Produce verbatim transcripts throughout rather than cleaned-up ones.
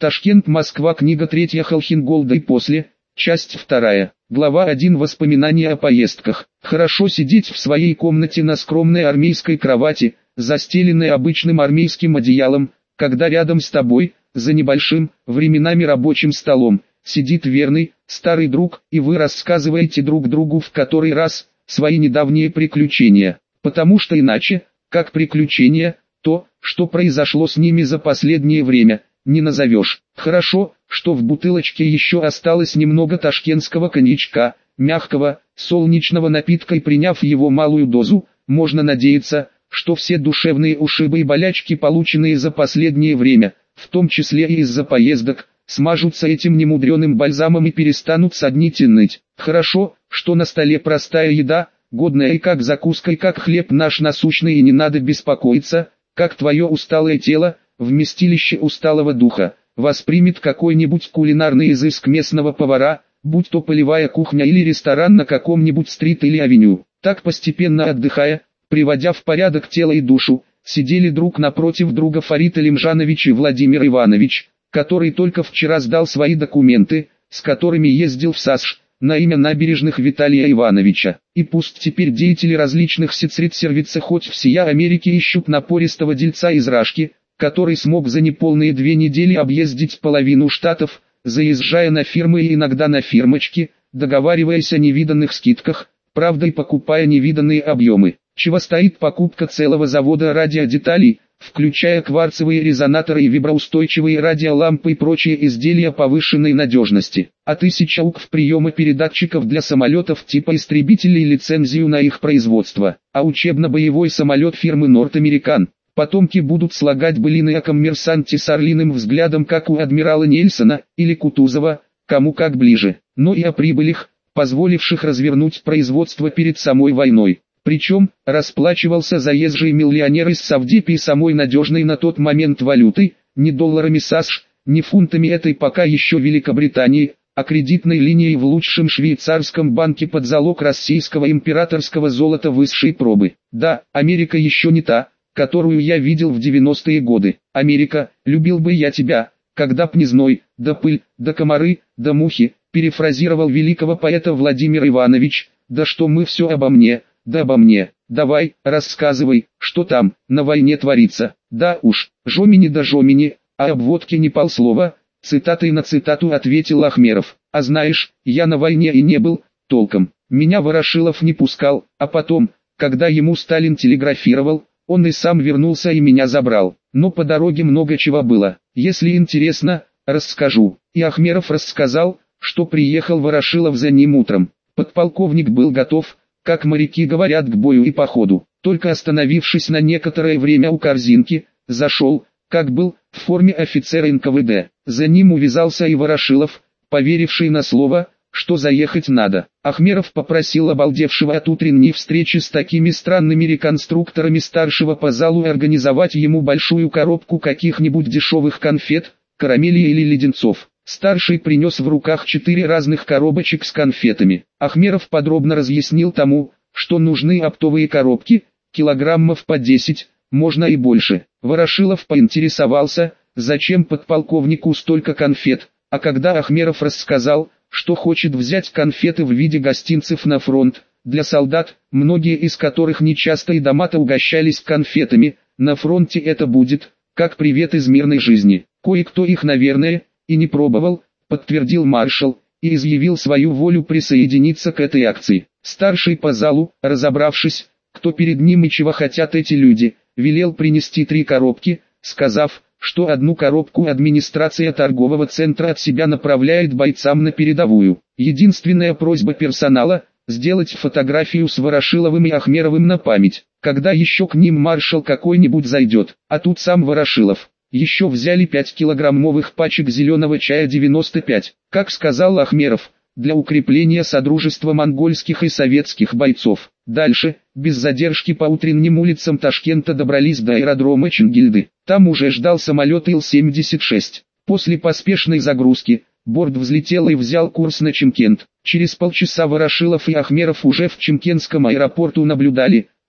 Ташкент-Москва. Книга третья. Холхенголда и после. Часть вторая. Глава один. Воспоминания о поездках. Хорошо сидеть в своей комнате на скромной армейской кровати, застеленной обычным армейским одеялом, когда рядом с тобой, за небольшим, временами рабочим столом, сидит верный, старый друг, и вы рассказываете друг другу в который раз свои недавние приключения. Потому что иначе, как приключения, то, что произошло с ними за последнее время, не назовешь. Хорошо, что в бутылочке еще осталось немного ташкентского коньячка, мягкого, солнечного напитка, и приняв его малую дозу, можно надеяться, что все душевные ушибы и болячки, полученные за последнее время, в том числе и из-за поездок, смажутся этим немудреным бальзамом и перестанут соднить и ныть. Хорошо, что на столе простая еда, годная и как закуска, и как хлеб наш насущный, и не надо беспокоиться, как твое усталое тело, вместилище усталого духа, воспримет какой-нибудь кулинарный изыск местного повара, будь то полевая кухня или ресторан на каком-нибудь стрит или авеню. Так, постепенно отдыхая, приводя в порядок тело и душу, сидели друг напротив друга Фарид Алимжанович и Владимир Иванович, который только вчера сдал свои документы, с которыми ездил в САСШ, на имя набережных Виталия Ивановича. И пусть теперь деятели различных сецрит-сервица хоть всея Америки ищут напористого дельца из Рашки, который смог за неполные две недели объездить половину штатов, заезжая на фирмы и иногда на фирмочки, договариваясь о невиданных скидках, правда и покупая невиданные объемы. Чего стоит покупка целого завода радиодеталей, включая кварцевые резонаторы и виброустойчивые радиолампы и прочие изделия повышенной надежности. А тысяча УКВ приема передатчиков для самолетов типа истребителей, лицензию на их производство. А учебно-боевой самолет фирмы North American. Потомки будут слагать былины о коммерсанте с орлиным взглядом, как у адмирала Нельсона или Кутузова, кому как ближе, но и о прибылях, позволивших развернуть производство перед самой войной. Причем, расплачивался заезжий миллионер из Савдепии самой надежной на тот момент валютой, не долларами САСШ, не фунтами этой пока еще Великобритании, а кредитной линией в лучшем швейцарском банке под залог российского императорского золота высшей пробы. Да, Америка еще не та, которую я видел в девяностые годы. Америка, любил бы я тебя, когда б не зной, да пыль, да комары, да мухи, перефразировал великого поэта Владимир Иванович, да что мы все обо мне, да обо мне. Давай, рассказывай, что там, на войне творится. Да уж, жомини да жомини, а об водке не полслова, цитатой на цитату ответил Ахмеров. А знаешь, я на войне и не был, толком. Меня Ворошилов не пускал, а потом, когда ему Сталин телеграфировал, он и сам вернулся и меня забрал. Но по дороге много чего было. Если интересно, расскажу. И Ахмеров рассказал, что приехал Ворошилов за ним утром. Подполковник был готов, как моряки говорят, к бою и походу. Только остановившись на некоторое время у корзинки, зашел, как был, в форме офицера эн ка вэ дэ. За ним увязался и Ворошилов, поверивший на слово, что заехать надо. Ахмеров попросил обалдевшего от утренней встречи с такими странными реконструкторами старшего по залу организовать ему большую коробку каких-нибудь дешевых конфет, карамелей или леденцов. Старший принес в руках четыре разных коробочек с конфетами. Ахмеров подробно разъяснил тому, что нужны оптовые коробки, килограммов по десять, можно и больше. Ворошилов поинтересовался, зачем подполковнику столько конфет, а когда Ахмеров рассказал, что хочет взять конфеты в виде гостинцев на фронт, для солдат, многие из которых нечасто и дома-то угощались конфетами, на фронте это будет, как привет из мирной жизни. Кое-кто их, наверное, и не пробовал, подтвердил маршал, и изъявил свою волю присоединиться к этой акции. Старший по залу, разобравшись, кто перед ним и чего хотят эти люди, велел принести три коробки, сказав, что одну коробку администрация торгового центра от себя направляет бойцам на передовую. Единственная просьба персонала – сделать фотографию с Ворошиловым и Ахмеровым на память, когда еще к ним маршал какой-нибудь зайдет. А тут сам Ворошилов. Еще взяли пять килограммовых пачек зеленого чая девяносто пять, как сказал Ахмеров, для укрепления содружества монгольских и советских бойцов. Дальше, без задержки по утренним улицам Ташкента добрались до аэродрома Чингильды. Там уже ждал самолет ил семьдесят шесть. После поспешной загрузки, борт взлетел и взял курс на Чимкент. Через полчаса Ворошилов и Ахмеров уже в Чимкентском аэропорту наблюдали,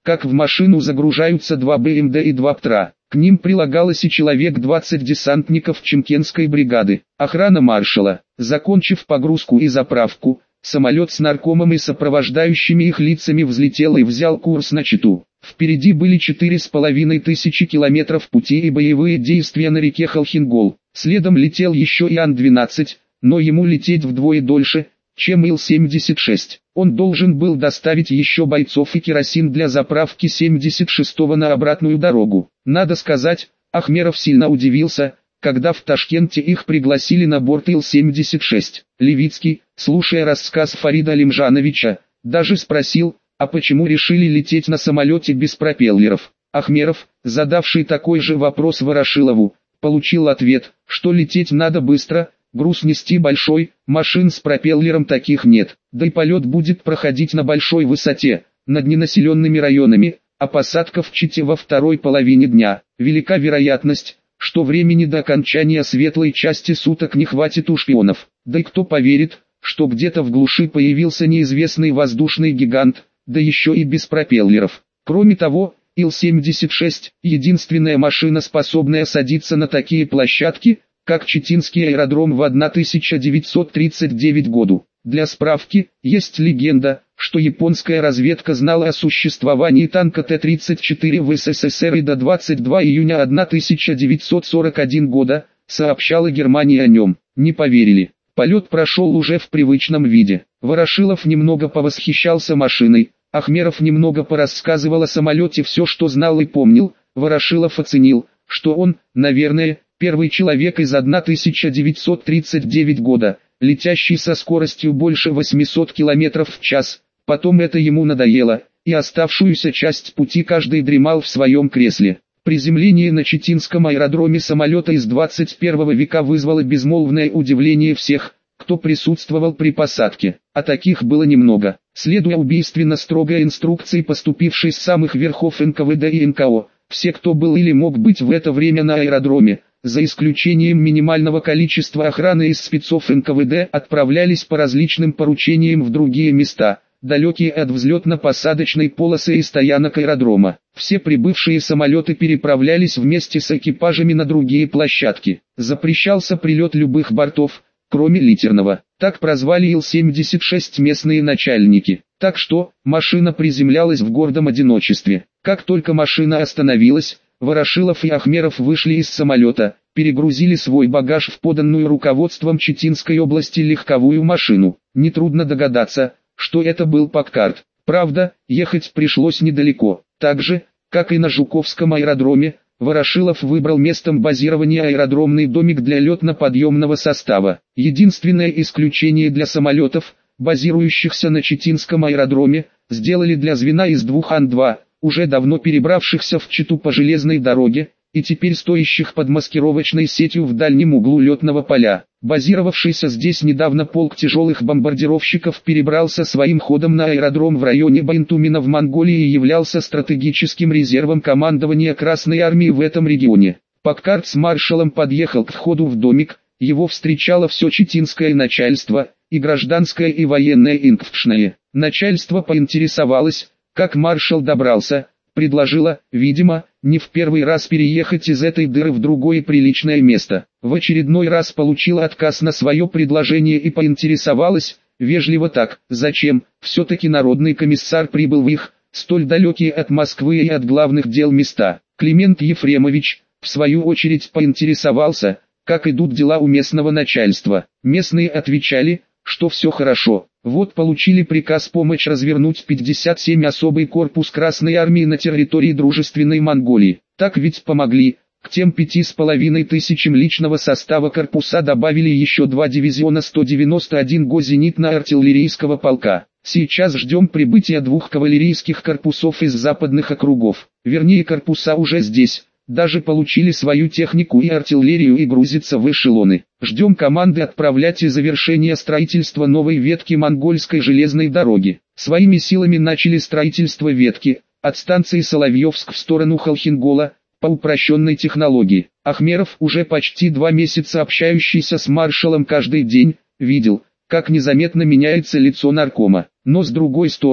как в машину загружаются два бэ эм дэ и два ПТРа. К ним прилагалось и человек двадцать десантников Чемкенской бригады. Охрана маршала. Закончив погрузку и заправку, самолет с наркомом и сопровождающими их лицами взлетел и взял курс на Читу. Впереди были четыре с половиной тысячи километров пути и боевые действия на реке Холхингол. Следом летел еще и Ан двенадцать, но ему лететь вдвое дольше, чем Ил семьдесят шесть. Он должен был доставить еще бойцов и керосин для заправки семьдесят шестого на обратную дорогу. Надо сказать, Ахмеров сильно удивился, когда в Ташкенте их пригласили на борт Ил семьдесят шесть. Левицкий, слушая рассказ Фарида Алимжановича, даже спросил, а почему решили лететь на самолете без пропеллеров. Ахмеров, задавший такой же вопрос Ворошилову, получил ответ, что лететь надо быстро, груз нести большой, машин с пропеллером таких нет, да и полет будет проходить на большой высоте, над ненаселенными районами, а посадка в Чите во второй половине дня. Велика вероятность, что времени до окончания светлой части суток не хватит у шпионов. Да и кто поверит, что где-то в глуши появился неизвестный воздушный гигант, да еще и без пропеллеров. Кроме того, Ил семьдесят шесть – единственная машина, способная садиться на такие площадки, как Читинский аэродром в тысяча девятьсот тридцать девятом году. Для справки, есть легенда, что японская разведка знала о существовании танка Т тридцать четыре в эс эс эс эр и до двадцать второго июня тысяча девятьсот сорок первого года, сообщала Германия о нем. Не поверили. Полет прошел уже в привычном виде. Ворошилов немного повосхищался машиной, Ахмеров немного порассказывал о самолете все, что знал и помнил. Ворошилов оценил, что он, наверное, первый человек из тысяча девятьсот тридцать девятого года, летящий со скоростью больше восьмисот километров в час. Потом это ему надоело, и оставшуюся часть пути каждый дремал в своем кресле. Приземление на Читинском аэродроме самолета из двадцать первого века вызвало безмолвное удивление всех, кто присутствовал при посадке, а таких было немного. Следуя убийственно строгой инструкции, поступившей с самых верхов эн ка вэ дэ и эн ка о, все, кто был или мог быть в это время на аэродроме, за исключением минимального количества охраны из спецов эн ка вэ дэ, отправлялись по различным поручениям в другие места, далекие от взлетно-посадочной полосы и стоянок аэродрома. Все прибывшие самолеты переправлялись вместе с экипажами на другие площадки. Запрещался прилет любых бортов, кроме литерного. Так прозвали Ил семьдесят шесть местные начальники. Так что, машина приземлялась в гордом одиночестве. Как только машина остановилась, Ворошилов и Ахмеров вышли из самолета, перегрузили свой багаж в поданную руководством Читинской области легковую машину. Нетрудно догадаться, что это был Паккарт. Правда, ехать пришлось недалеко. Так же, как и на Жуковском аэродроме, Ворошилов выбрал местом базирования аэродромный домик для летно-подъемного состава. Единственное исключение для самолетов, базирующихся на Читинском аэродроме, сделали для звена из двух Ан два, уже давно перебравшихся в Читу по железной дороге, и теперь стоящих под маскировочной сетью в дальнем углу летного поля. Базировавшийся здесь недавно полк тяжелых бомбардировщиков перебрался своим ходом на аэродром в районе Баинтумина в Монголии и являлся стратегическим резервом командования Красной Армии в этом регионе. Паккарт с маршалом подъехал к входу в домик, его встречало все читинское начальство, и гражданское и военное инквшное. Начальство поинтересовалось, как маршал добрался, предложила, видимо, не в первый раз переехать из этой дыры в другое приличное место. В очередной раз получила отказ на свое предложение и поинтересовалась, вежливо так, зачем, все-таки народный комиссар прибыл в их, столь далекие от Москвы и от главных дел места. Климент Ефремович, в свою очередь, поинтересовался, как идут дела у местного начальства. Местные отвечали, что все хорошо. Вот получили приказ помочь развернуть пятьдесят семь особый корпус Красной Армии на территории дружественной Монголии. Так ведь помогли. К тем пяти с половиной тысячам личного состава корпуса добавили еще два дивизиона сто девяносто один го зенитно-артиллерийского полка. Сейчас ждем прибытия двух кавалерийских корпусов из западных округов. Вернее, корпуса уже здесь. Даже получили свою технику и артиллерию и грузятся в эшелоны. Ждем команды отправлять и завершения строительства новой ветки монгольской железной дороги. Своими силами начали строительство ветки, от станции Соловьевск в сторону Холхингола, по упрощенной технологии. Ахмеров, уже почти два месяца общающийся с маршалом каждый день, видел, как незаметно меняется лицо наркома. Но с другой стороны,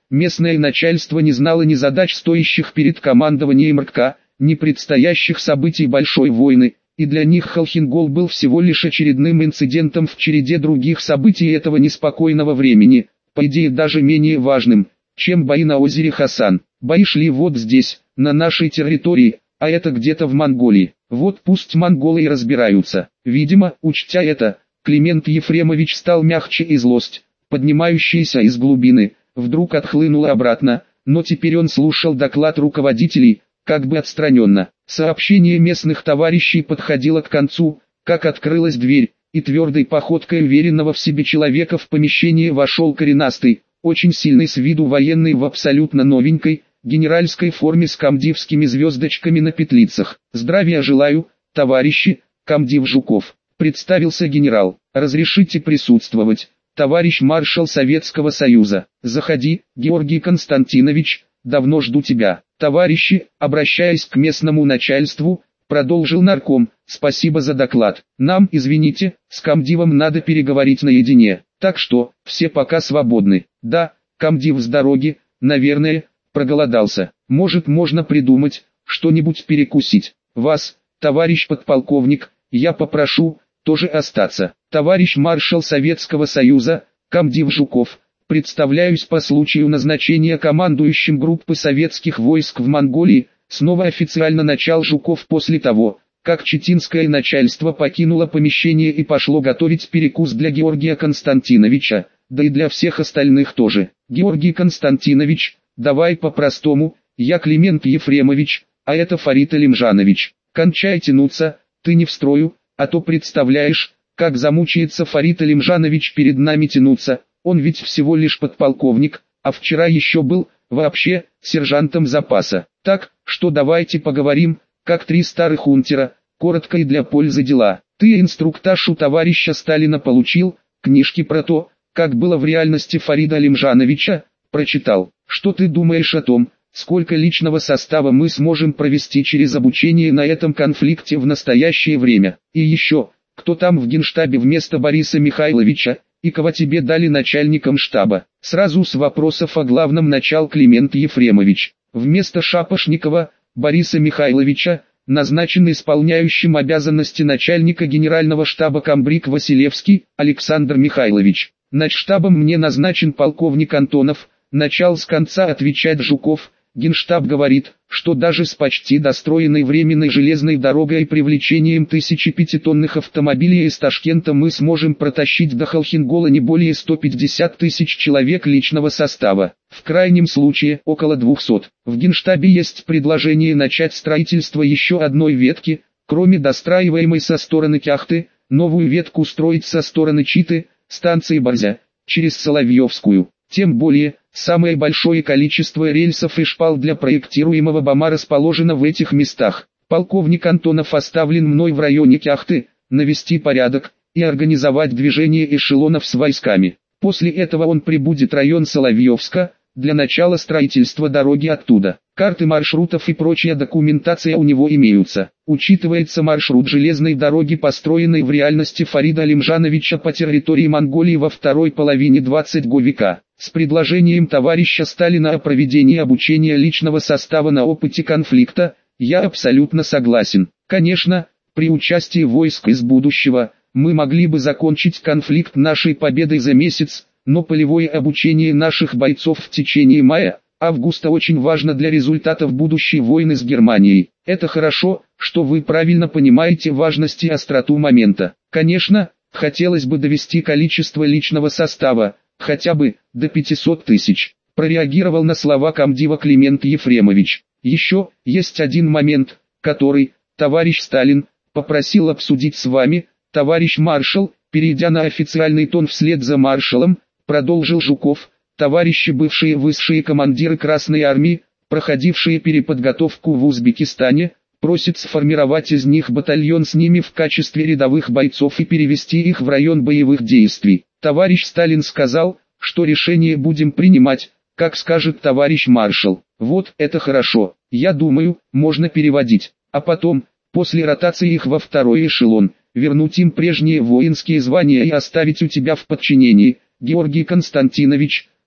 местное начальство не знало ни задач, стоящих перед командованием РК, ни предстоящих событий большой войны, и для них Холхенгол был всего лишь очередным инцидентом в череде других событий этого неспокойного времени, по идее даже менее важным, чем бои на озере Хасан. Бои шли вот здесь, на нашей территории, а это где-то в Монголии. Вот пусть монголы и разбираются. Видимо, учтя это, Климент Ефремович стал мягче, и злость, поднимающаяся из глубины, вдруг отхлынула обратно, но теперь он слушал доклад руководителей, как бы отстраненно. Сообщение местных товарищей подходило к концу, как открылась дверь, и твердой походкой уверенного в себе человека в помещение вошел коренастый, очень сильный с виду военный в абсолютно новенькой, генеральской форме с комдивскими звездочками на петлицах. «Здравия желаю, товарищи, комдив Жуков», — представился генерал. «Разрешите присутствовать, товарищ маршал Советского Союза. Заходи, Георгий Константинович, давно жду тебя». «Товарищи», обращаясь к местному начальству, продолжил нарком, «спасибо за доклад. Нам, извините, с комдивом надо переговорить наедине, так что, все пока свободны». «Да, комдив с дороги, наверное, проголодался. Может, можно придумать, что-нибудь перекусить. Вас, товарищ подполковник, я попрошу, тоже остаться». «Товарищ маршал Советского Союза, комдив Жуков, представляюсь по случаю назначения командующим группы советских войск в Монголии», снова официально начал Жуков после того, как читинское начальство покинуло помещение и пошло готовить перекус для Георгия Константиновича, да и для всех остальных тоже. «Георгий Константинович, давай по-простому, я Климент Ефремович, а это Фарид Алимжанович. Кончай тянуться, ты не в строю, а то представляешь, как замучается Фарид Алимжанович перед нами тянуться, он ведь всего лишь подполковник, а вчера еще был, вообще, сержантом запаса. Так, что давайте поговорим, как три старых унтера, коротко и для пользы дела. Ты инструктаж у товарища Сталина получил, книжки про то, как было в реальности Фарида Алимжановича, прочитал. Что ты думаешь о том, сколько личного состава мы сможем провести через обучение на этом конфликте в настоящее время? И еще, кто там в Генштабе вместо Бориса Михайловича, и кого тебе дали начальником штаба?» Сразу с вопросов о главном начал Климент Ефремович. Вместо Шапошникова, Бориса Михайловича, назначен исполняющим обязанности начальника генерального штаба комбриг Василевский Александр Михайлович. Начштабом мне назначен полковник Антонов, начал с конца отвечать Жуков. Генштаб говорит, что даже с почти достроенной временной железной дорогой и привлечением тысячи пятитонных автомобилей из Ташкента мы сможем протащить до Холхенгола не более ста пятидесяти тысяч человек личного состава, в крайнем случае около двухсот. В Генштабе есть предложение начать строительство еще одной ветки, кроме достраиваемой со стороны Кяхты, новую ветку строить со стороны Читы, станции Борзя, через Соловьевскую. Тем более, самое большое количество рельсов и шпал для проектируемого БАМа расположено в этих местах. Полковник Антонов оставлен мной в районе Кяхты, навести порядок и организовать движение эшелонов с войсками. После этого он прибудет в район Соловьевска, для начала строительства дороги оттуда. Карты маршрутов и прочая документация у него имеются. Учитывается маршрут железной дороги, построенной в реальности Фарида Алимжановича по территории Монголии во второй половине двадцатого века. С предложением товарища Сталина о проведении обучения личного состава на опыте конфликта, я абсолютно согласен. Конечно, при участии войск из будущего, мы могли бы закончить конфликт нашей победой за месяц, но полевое обучение наших бойцов в течение мая-августа очень важно для результатов будущей войны с Германией. Это хорошо, что вы правильно понимаете важность и остроту момента. Конечно, хотелось бы довести количество личного состава, хотя бы, до пятисот тысяч. Прореагировал на слова комдива Климент Ефремович. Еще, есть один момент, который, товарищ Сталин, попросил обсудить с вами, товарищ маршал, перейдя на официальный тон вслед за маршалом, продолжил Жуков, товарищи бывшие высшие командиры Красной Армии, проходившие переподготовку в Узбекистане, просят сформировать из них батальон с ними в качестве рядовых бойцов и перевести их в район боевых действий. Товарищ Сталин сказал, что решение будем принимать, как скажет товарищ маршал. Вот это хорошо, я думаю, можно переводить, а потом, после ротации их во второй эшелон, вернуть им прежние воинские звания и оставить у тебя в подчинении. Георгий Константинович,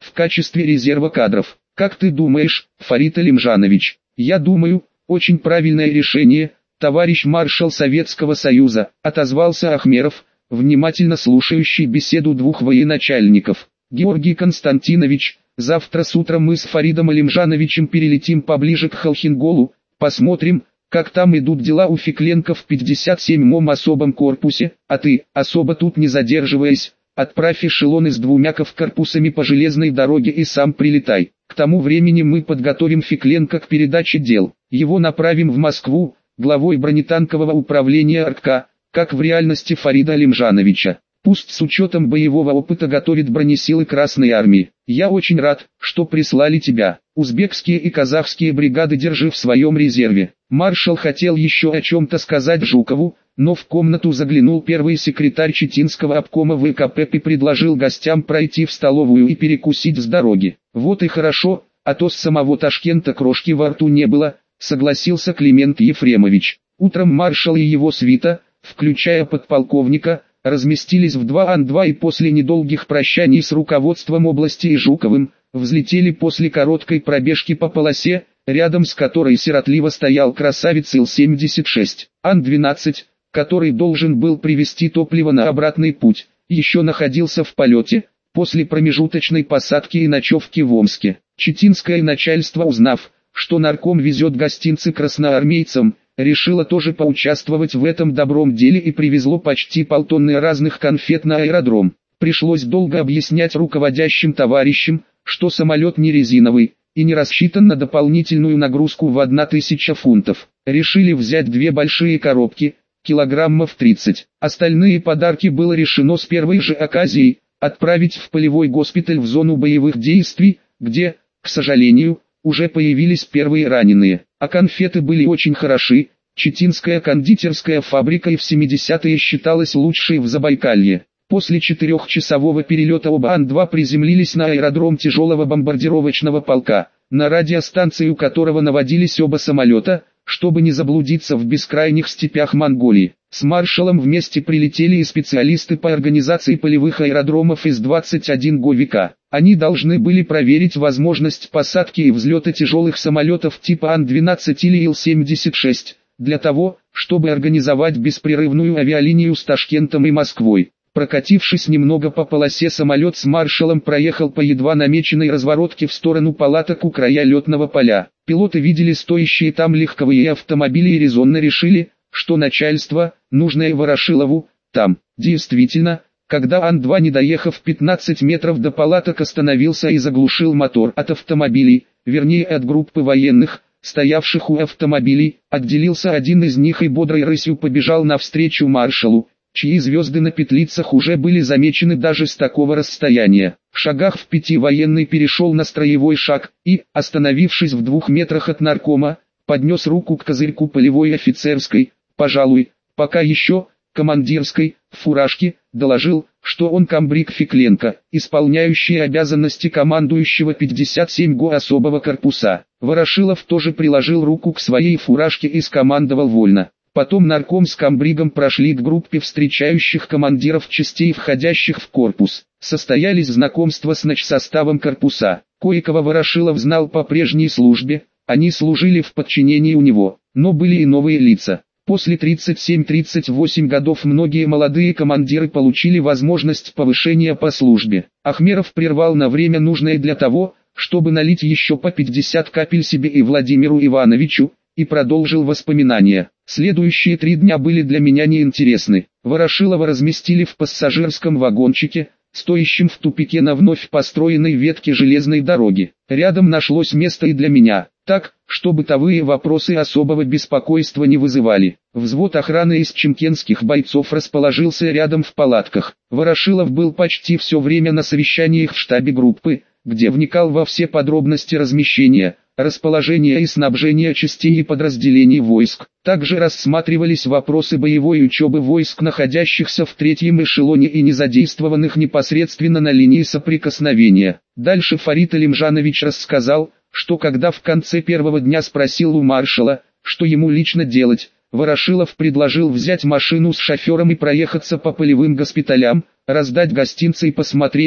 в качестве резерва кадров. Как ты думаешь, Фарид Алимжанович? Я думаю, очень правильное решение, товарищ маршал Советского Союза, отозвался Ахмеров, внимательно слушающий беседу двух военачальников. Георгий Константинович, завтра с утра мы с Фаридом Алимжановичем перелетим поближе к Холхенголу, посмотрим, как там идут дела у Фекленко в пятьдесят седьмом особом корпусе, а ты, особо тут не задерживаясь, отправь эшелоны с двумя корпусами по железной дороге и сам прилетай. К тому времени мы подготовим Фекленко к передаче дел. Его направим в Москву, главой бронетанкового управления РК, как в реальности Фарида Алимжановича. Пусть с учетом боевого опыта готовит бронесилы Красной Армии. Я очень рад, что прислали тебя. Узбекские и казахские бригады держи в своем резерве. Маршал хотел еще о чем-то сказать Жукову, но в комнату заглянул первый секретарь Читинского обкома ВКП и предложил гостям пройти в столовую и перекусить с дороги. Вот и хорошо, а то с самого Ташкента крошки во рту не было, согласился Климент Ефремович. Утром маршал и его свита, включая подполковника, разместились в два ан два и после недолгих прощаний с руководством области и Жуковым, взлетели после короткой пробежки по полосе, рядом с которой сиротливо стоял красавец Ил семьдесят шесть. ан двенадцать, который должен был привезти топливо на обратный путь, еще находился в полете, после промежуточной посадки и ночевки в Омске. Читинское начальство, узнав, что нарком везет гостинцы красноармейцам, решило тоже поучаствовать в этом добром деле и привезло почти полтонны разных конфет на аэродром. Пришлось долго объяснять руководящим товарищам, что самолет не резиновый и не рассчитан на дополнительную нагрузку в тысячу фунтов. Решили взять две большие коробки, килограммов тридцать. Остальные подарки было решено с первой же оказией отправить в полевой госпиталь в зону боевых действий, где, к сожалению, уже появились первые раненые. А конфеты были очень хороши. Читинская кондитерская фабрика и в семидесятые считалась лучшей в Забайкалье. После четырехчасового перелета оба ан два приземлились на аэродром тяжелого бомбардировочного полка, на радиостанцию которого наводились оба самолета, чтобы не заблудиться в бескрайних степях Монголии. С маршалом вместе прилетели и специалисты по организации полевых аэродромов из двадцать один ГОВИКа. Они должны были проверить возможность посадки и взлета тяжелых самолетов типа ан двенадцать или Ил семьдесят шесть, для того, чтобы организовать беспрерывную авиалинию с Ташкентом и Москвой. Прокатившись немного по полосе, самолет с маршалом проехал по едва намеченной разворотке в сторону палаток у края летного поля. Пилоты видели стоящие там легковые автомобили и резонно решили, что начальство, нужное Ворошилову, там. Действительно, когда ан два, не доехав пятнадцать метров до палаток, остановился и заглушил мотор от автомобилей, вернее от группы военных, стоявших у автомобилей, отделился один из них и бодрой рысью побежал навстречу маршалу, чьи звезды на петлицах уже были замечены даже с такого расстояния. В шагах в пяти военный перешел на строевой шаг и, остановившись в двух метрах от наркома, поднес руку к козырьку полевой офицерской, пожалуй, пока еще, командирской, в фуражке, доложил, что он комбриг Фекленко, исполняющий обязанности командующего пятьдесят семь ГО особого корпуса. Ворошилов тоже приложил руку к своей фуражке и скомандовал вольно. Потом нарком с комбригом прошли к группе встречающих командиров частей, входящих в корпус. Состоялись знакомства с начсоставом корпуса. Кое-кого Ворошилов знал по прежней службе, они служили в подчинении у него, но были и новые лица. После тридцати семи — тридцати восьми годов многие молодые командиры получили возможность повышения по службе. Ахмеров прервал на время нужное для того, чтобы налить еще по пятьдесят капель себе и Владимиру Ивановичу, и продолжил воспоминания. Следующие три дня были для меня неинтересны. Ворошилова разместили в пассажирском вагончике, стоящем в тупике на вновь построенной ветке железной дороги. Рядом нашлось место и для меня, так, что бытовые вопросы особого беспокойства не вызывали. Взвод охраны из чемкенских бойцов расположился рядом в палатках. Ворошилов был почти все время на совещаниях в штабе группы, где вникал во все подробности размещения, расположения и снабжения частей и подразделений войск. Также рассматривались вопросы боевой учебы войск, находящихся в третьем эшелоне и не задействованных непосредственно на линии соприкосновения. Дальше Фарид Алимжанович рассказал, что когда в конце первого дня спросил у маршала, что ему лично делать, Ворошилов предложил взять машину с шофером и проехаться по полевым госпиталям, раздать гостинцы и посмотреть,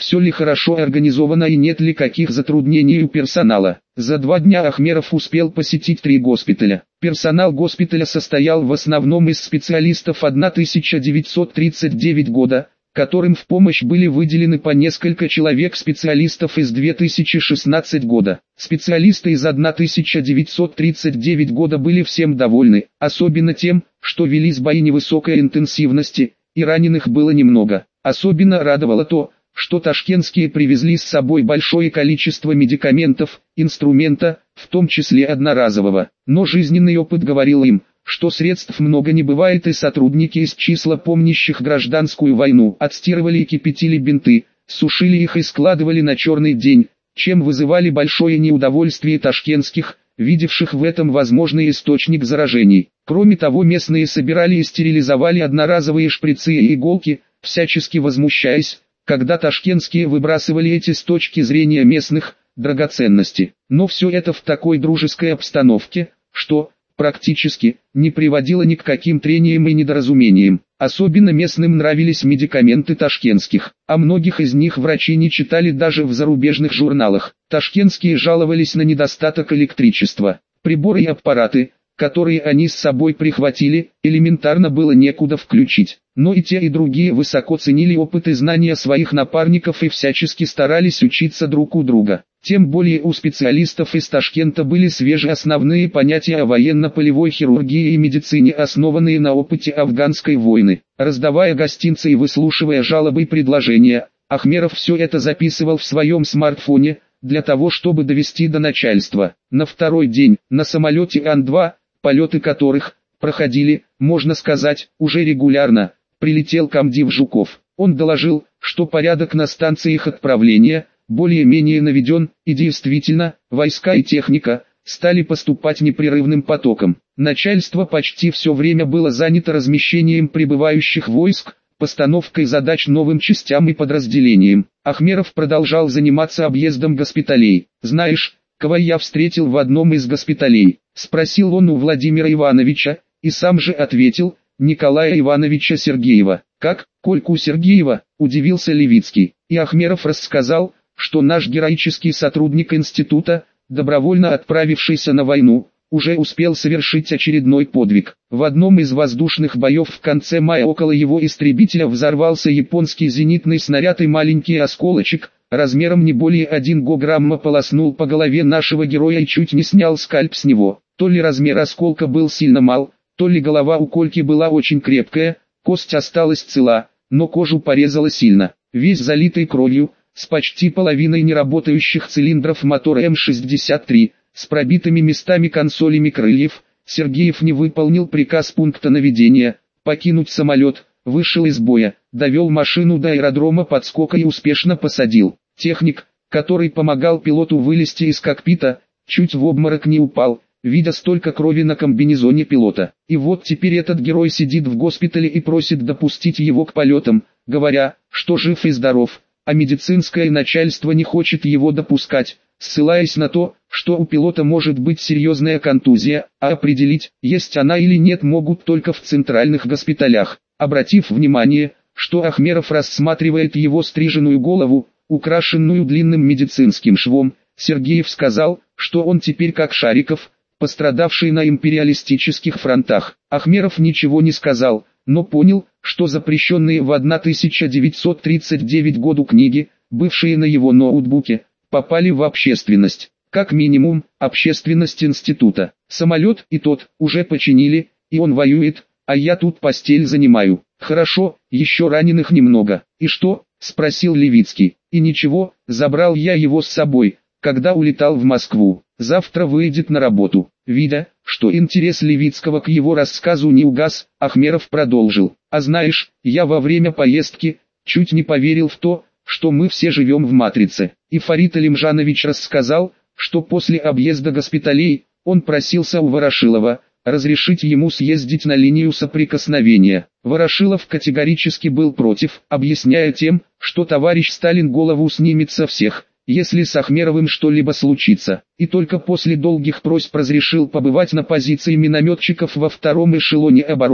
все ли хорошо организовано и нет ли каких затруднений у персонала. За два дня Ахмеров успел посетить три госпиталя. Персонал госпиталя состоял в основном из специалистов тысяча девятьсот тридцать девятого года, которым в помощь были выделены по несколько человек специалистов из две тысячи шестнадцатого года. Специалисты из тысяча девятьсот тридцать девятого года были всем довольны, особенно тем, что велись бои невысокой интенсивности, и раненых было немного. Особенно радовало то, что ташкентские привезли с собой большое количество медикаментов, инструмента, в том числе одноразового. Но жизненный опыт говорил им, что средств много не бывает, и сотрудники из числа помнящих гражданскую войну отстирывали и кипятили бинты, сушили их и складывали на черный день, чем вызывали большое неудовольствие ташкентских, видевших в этом возможный источник заражений. Кроме того, местные собирали и стерилизовали одноразовые шприцы и иголки, всячески возмущаясь, когда ташкентские выбрасывали эти с точки зрения местных драгоценности. Но все это в такой дружеской обстановке, что, практически, не приводило ни к каким трениям и недоразумениям. Особенно местным нравились медикаменты ташкентских, а многих из них врачи не читали даже в зарубежных журналах. Ташкентские жаловались на недостаток электричества. Приборы и аппараты, которые они с собой прихватили, элементарно было некуда включить. Но и те и другие высоко ценили опыт и знания своих напарников и всячески старались учиться друг у друга. Тем более у специалистов из Ташкента были свежие основные понятия о военно-полевой хирургии и медицине, основанные на опыте афганской войны. Раздавая гостинцы и выслушивая жалобы и предложения, Ахмеров все это записывал в своем смартфоне, для того чтобы довести до начальства. На второй день, на самолете Ан два, полеты которых проходили, можно сказать, уже регулярно, прилетел комдив Жуков. Он доложил, что порядок на станции их отправления более-менее наведен, и действительно, войска и техника стали поступать непрерывным потоком. Начальство почти все время было занято размещением прибывающих войск, постановкой задач новым частям и подразделениям. Ахмеров продолжал заниматься объездом госпиталей. «Знаешь, кого я встретил в одном из госпиталей?» — спросил он у Владимира Ивановича, и сам же ответил: «Николая Ивановича Сергеева». «Как, Кольку Сергеева?» — удивился Левицкий. И Ахмеров рассказал, что наш героический сотрудник института, добровольно отправившийся на войну, уже успел совершить очередной подвиг. В одном из воздушных боев в конце мая около его истребителя взорвался японский зенитный снаряд, и маленький осколочек, размером не более одного грамма, полоснул по голове нашего героя и чуть не снял скальп с него. То ли размер осколка был сильно мал, то ли голова у Кольки была очень крепкая, кость осталась цела, но кожу порезала сильно. Весь залитый кровью, с почти половиной неработающих цилиндров мотора Эм шестьдесят три, с пробитыми местами консолями крыльев, Сергеев не выполнил приказ пункта наведения, покинуть самолет, вышел из боя, довел машину до аэродрома подскока и успешно посадил. Техник, который помогал пилоту вылезти из кокпита, чуть в обморок не упал, видя столько крови на комбинезоне пилота. И вот теперь этот герой сидит в госпитале и просит допустить его к полетам, говоря, что жив и здоров, а медицинское начальство не хочет его допускать, ссылаясь на то, что у пилота может быть серьезная контузия, а определить, есть она или нет, могут только в центральных госпиталях. Обратив внимание, что Ахмеров рассматривает его стриженную голову, украшенную длинным медицинским швом, Сергеев сказал, что он теперь как Шариков, пострадавший на империалистических фронтах. Ахмеров ничего не сказал, но понял, что запрещенные в тысяча девятьсот тридцать девятом году книги, бывшие на его ноутбуке, попали в общественность. Как минимум, общественность института. Самолет и тот уже починили, и он воюет, а я тут постель занимаю. Хорошо, еще раненых немного. И что? Спросил Левицкий. И ничего, забрал я его с собой, когда улетал в Москву. Завтра выйдет на работу. Видя, что интерес Левицкого к его рассказу не угас, Ахмеров продолжил. А знаешь, я во время поездки чуть не поверил в то, что мы все живем в матрице. И Фарид Алимжанович рассказал, что после объезда госпиталей, он просился у Ворошилова разрешить ему съездить на линию соприкосновения. Ворошилов категорически был против, объясняя тем, что товарищ Сталин голову снимет со всех, если с Ахмеровым что-либо случится. И только после долгих просьб разрешил побывать на позиции минометчиков во втором эшелоне обороны,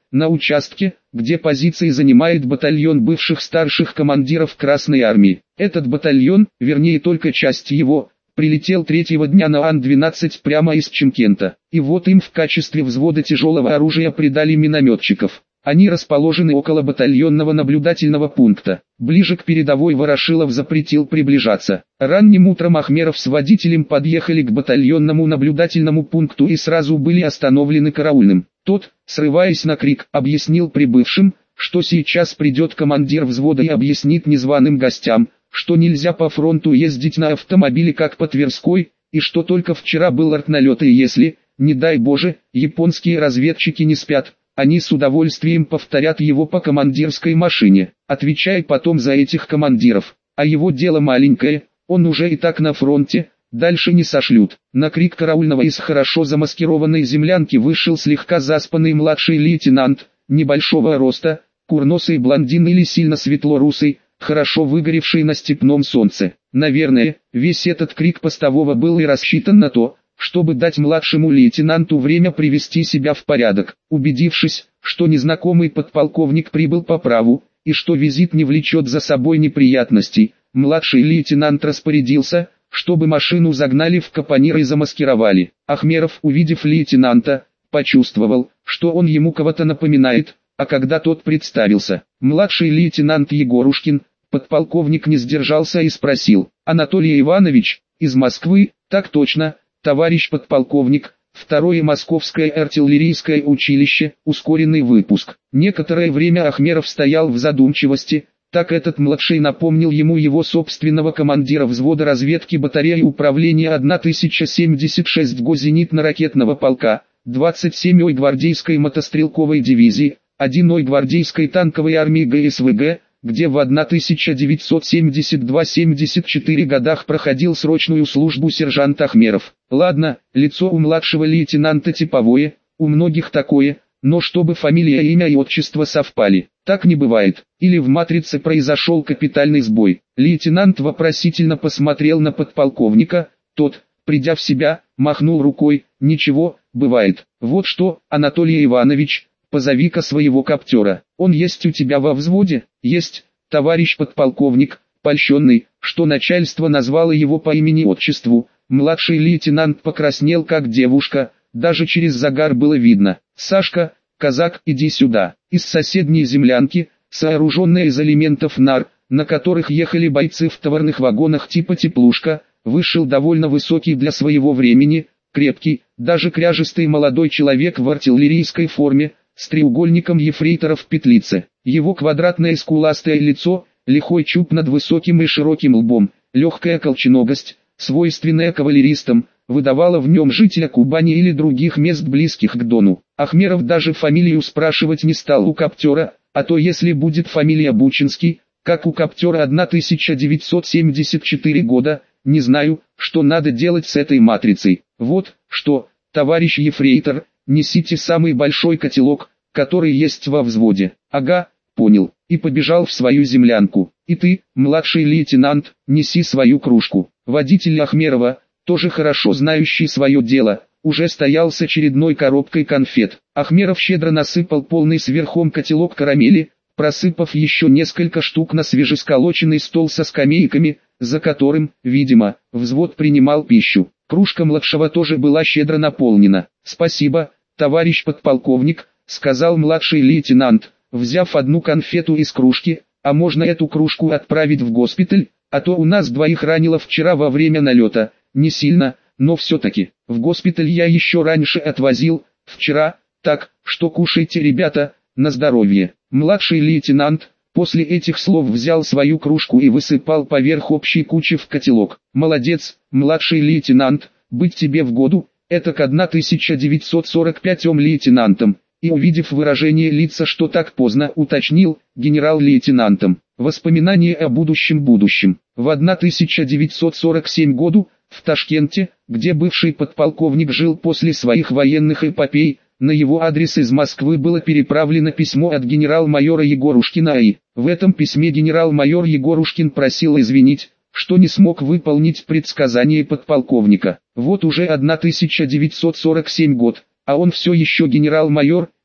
на участке, где позиции занимает батальон бывших старших командиров Красной Армии. Этот батальон, вернее только часть его, прилетел третьего дня на Ан двенадцать прямо из Чимкента. И вот им в качестве взвода тяжелого оружия придали минометчиков. Они расположены около батальонного наблюдательного пункта. Ближе к передовой Ворошилов запретил приближаться. Ранним утром Ахмеров с водителем подъехали к батальонному наблюдательному пункту и сразу были остановлены караульным. Тот, срываясь на крик, объяснил прибывшим, что сейчас придет командир взвода и объяснит незваным гостям, что нельзя по фронту ездить на автомобиле как по Тверской, и что только вчера был артналет, и если, не дай Боже, японские разведчики не спят, они с удовольствием повторят его по командирской машине. Отвечай потом за этих командиров, а его дело маленькое, он уже и так на фронте, дальше не сошлют. На крик караульного из хорошо замаскированной землянки вышел слегка заспанный младший лейтенант, небольшого роста, курносый блондин или сильно светло-русый, хорошо выгоревший на степном солнце. Наверное, весь этот крик постового был и рассчитан на то, чтобы дать младшему лейтенанту время привести себя в порядок. Убедившись, что незнакомый подполковник прибыл по праву, и что визит не влечет за собой неприятностей, младший лейтенант распорядился, чтобы машину загнали в капонир и замаскировали. Ахмеров, увидев лейтенанта, почувствовал, что он ему кого-то напоминает, а когда тот представился, младший лейтенант Егорушкин, подполковник не сдержался и спросил: «Анатолий Иванович, из Москвы?» «Так точно, товарищ подполковник, второе Московское артиллерийское училище, ускоренный выпуск». Некоторое время Ахмеров стоял в задумчивости, так этот младший напомнил ему его собственного командира взвода разведки батареи управления тысяча семьдесят шесть ГО зенитно-ракетного полка, двадцать седьмой гвардейской мотострелковой дивизии, одной гвардейской танковой армии ГСВГ, где в тысяча девятьсот семьдесят два — семьдесят четыре годах проходил срочную службу сержант Ахмеров. Ладно, лицо у младшего лейтенанта типовое, у многих такое, но чтобы фамилия, имя и отчество совпали, так не бывает. Или в матрице произошел капитальный сбой. Лейтенант вопросительно посмотрел на подполковника, тот, придя в себя, махнул рукой: «Ничего, бывает. Вот что, Анатолий Иванович, позови-ка своего коптера. Он есть у тебя во взводе?» «Есть, товарищ подполковник». Польщенный, что начальство назвало его по имени-отчеству, младший лейтенант покраснел как девушка, даже через загар было видно. «Сашка, казак, иди сюда». Из соседней землянки, сооруженной из элементов нар, на которых ехали бойцы в товарных вагонах типа теплушка, вышел довольно высокий для своего времени, крепкий, даже кряжистый молодой человек в артиллерийской форме, с треугольником ефрейтора в петлице. Его квадратное скуластое лицо, лихой чуб над высоким и широким лбом, легкая колченогость, свойственная кавалеристам, выдавала в нем жителя Кубани или других мест близких к Дону. Ахмеров даже фамилию спрашивать не стал у коптера, а то если будет фамилия Бучинский, как у коптера тысяча девятьсот семьдесят четыре года, не знаю, что надо делать с этой матрицей. Вот, что, товарищ ефрейтор, несите самый большой котелок, который есть во взводе. Ага, понял, и побежал в свою землянку. И ты, младший лейтенант, неси свою кружку. Водитель Ахмерова, тоже хорошо знающий свое дело, уже стоял с очередной коробкой конфет. Ахмеров щедро насыпал полный сверхом котелок карамели, просыпав еще несколько штук на свежесколоченный стол со скамейками, за которым, видимо, взвод принимал пищу. Кружка младшего тоже была щедро наполнена. «Спасибо, товарищ подполковник», — сказал младший лейтенант, взяв одну конфету из кружки. «А можно эту кружку отправить в госпиталь, а то у нас двоих ранило вчера во время налета, не сильно, но все-таки. В госпиталь я еще раньше отвозил, вчера, так, что кушайте, ребята, на здоровье». Младший лейтенант, после этих слов взял свою кружку и высыпал поверх общей кучи в котелок. «Молодец, младший лейтенант, быть тебе в году, это к тысяча девятьсот сорок пятому лейтенантом». И увидев выражение лица, что так поздно, уточнил: «Генерал-лейтенантом». Воспоминания о будущем будущем. В тысяча девятьсот сорок седьмом году, в Ташкенте, где бывший подполковник жил после своих военных эпопей, на его адрес из Москвы было переправлено письмо от генерал-майора Егорушкина и в этом письме генерал-майор Егорушкин просил извинить, что не смог выполнить предсказание подполковника. Вот уже тысяча девятьсот сорок седьмой год, а он все еще генерал-майор,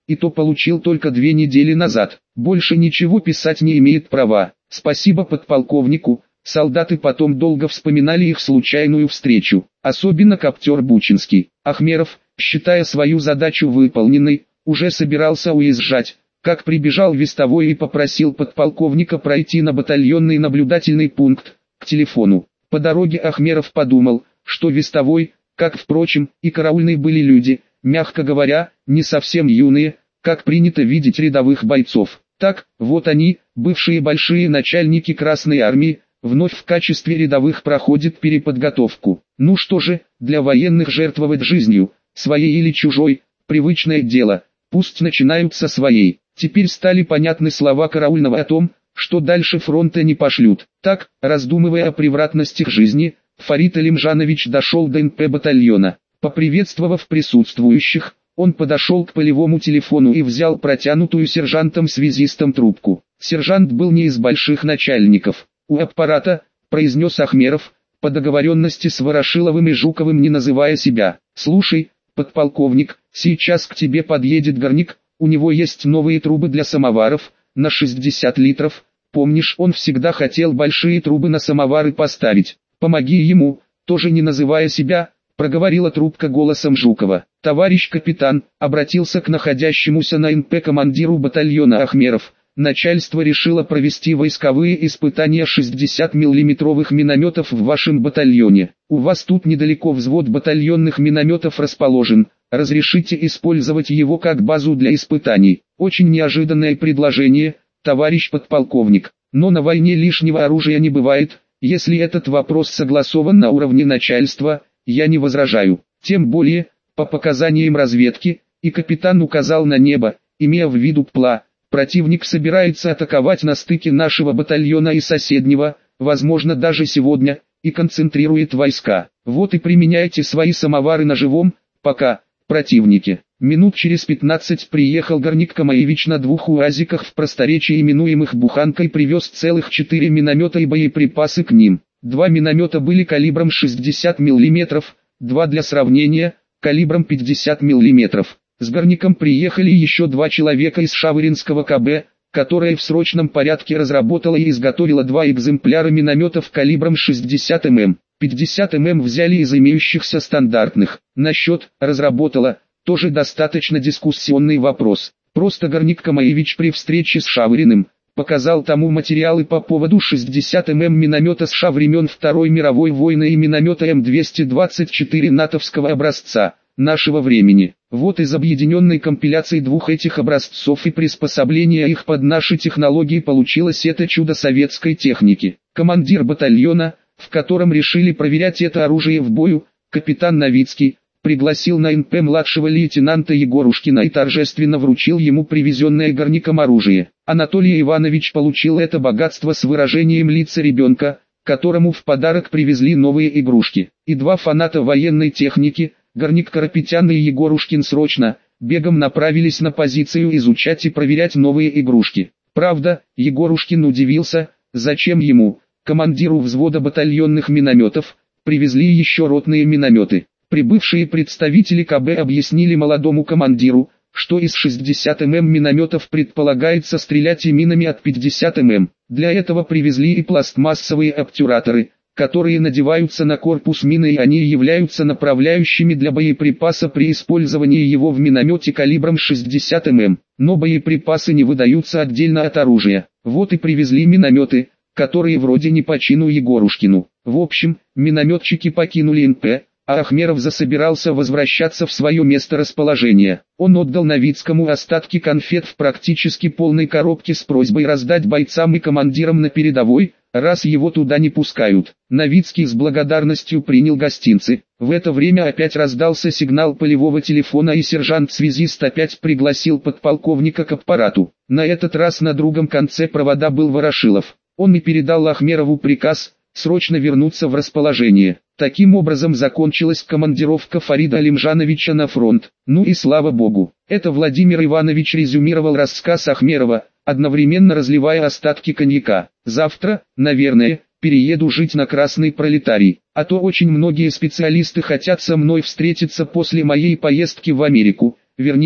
и то получил только две недели назад. Больше ничего писать не имеет права. Спасибо подполковнику. Солдаты потом долго вспоминали их случайную встречу, особенно коптер Бучинский. Ахмеров, считая свою задачу выполненной, уже собирался уезжать, как прибежал вестовой и попросил подполковника пройти на батальонный наблюдательный пункт, к телефону. По дороге Ахмеров подумал, что вестовой, как впрочем и караульные были люди, мягко говоря, не совсем юные, как принято видеть рядовых бойцов. Так, вот они, бывшие большие начальники Красной Армии, вновь в качестве рядовых проходят переподготовку. Ну что же, для военных жертвовать жизнью, своей или чужой, привычное дело, пусть начинают со своей. Теперь стали понятны слова караульного о том, что дальше фронта не пошлют. Так, раздумывая о превратностях жизни, Фарид Алимжанович дошел до эн пэ батальона. Поприветствовав присутствующих, он подошел к полевому телефону и взял протянутую сержантом-связистом трубку. Сержант был не из больших начальников. «У аппарата», — произнес Ахмеров, по договоренности с Ворошиловым и Жуковым не называя себя. «Слушай, подполковник, сейчас к тебе подъедет горняк, у него есть новые трубы для самоваров, на шестьдесят литров, помнишь, он всегда хотел большие трубы на самовары поставить. Помоги ему», тоже не называя себя, проговорила трубка голосом Жукова. «Товарищ капитан», обратился к находящемуся на эн пэ командиру батальона Ахмеров, «начальство решило провести войсковые испытания шестьдесят миллиметровых минометов в вашем батальоне. У вас тут недалеко взвод батальонных минометов расположен, разрешите использовать его как базу для испытаний». Очень неожиданное предложение, товарищ подполковник, но на войне лишнего оружия не бывает. Если этот вопрос согласован на уровне начальства, я не возражаю. Тем более, по показаниям разведки, и капитан указал на небо, имея в виду ПЛА, противник собирается атаковать на стыке нашего батальона и соседнего, возможно даже сегодня, и концентрирует войска. Вот и применяйте свои самовары на живом, пока, противники. Минут через пятнадцать приехал горняк Камаевич на двух уазиках в просторечии именуемых Буханкой, привез целых четыре миномета и боеприпасы к ним. Два миномета были калибром шестьдесят миллиметров, два для сравнения, калибром пятьдесят миллиметров. С горняком приехали еще два человека из Шавыринского ка бэ, которое в срочном порядке разработало и изготовило два экземпляра минометов калибром шестьдесят миллиметров. пятьдесят миллиметров взяли из имеющихся стандартных. Насчет «разработала» тоже достаточно дискуссионный вопрос. Просто горняк Камаевич при встрече с Шавыриным показал тому материалы по поводу шестьдесят миллиметров миномета США времен Второй мировой войны и миномета эм двести двадцать четыре натовского образца нашего времени. Вот из объединенной компиляции двух этих образцов и приспособления их под наши технологии получилось это чудо советской техники. Командир батальона, в котором решили проверять это оружие в бою, капитан Новицкий, пригласил на эн пэ младшего лейтенанта Егорушкина и торжественно вручил ему привезенное горняком оружие. Анатолий Иванович получил это богатство с выражением лица ребенка, которому в подарок привезли новые игрушки. И два фаната военной техники, горняк Карапетян и Егорушкин, срочно, бегом направились на позицию изучать и проверять новые игрушки. Правда, Егорушкин удивился, зачем ему, командиру взвода батальонных минометов, привезли еще ротные минометы. Прибывшие представители ка бэ объяснили молодому командиру, что из шестьдесят миллиметров минометов предполагается стрелять и минами от пятьдесят миллиметров. Для этого привезли и пластмассовые обтюраторы, которые надеваются на корпус мины, и они являются направляющими для боеприпаса при использовании его в миномете калибром шестьдесят миллиметров. Но боеприпасы не выдаются отдельно от оружия. Вот и привезли минометы, которые вроде не по чину Егорушкину. В общем, минометчики покинули эн пэ, а Ахмеров засобирался возвращаться в свое место расположения. Он отдал Новицкому остатки конфет в практически полной коробке с просьбой раздать бойцам и командирам на передовой, раз его туда не пускают. Новицкий с благодарностью принял гостинцы. В это время опять раздался сигнал полевого телефона, и сержант-связист опять пригласил подполковника к аппарату. На этот раз на другом конце провода был Ворошилов. Он и передал Ахмерову приказ срочно вернуться в расположение. Таким образом закончилась командировка Фарида Алимжановича на фронт. Ну и слава богу. Это Владимир Иванович резюмировал рассказ Ахмерова, одновременно разливая остатки коньяка. Завтра, наверное, перееду жить на Красный Пролетарий, а то очень многие специалисты хотят со мной встретиться после моей поездки в Америку, вернее,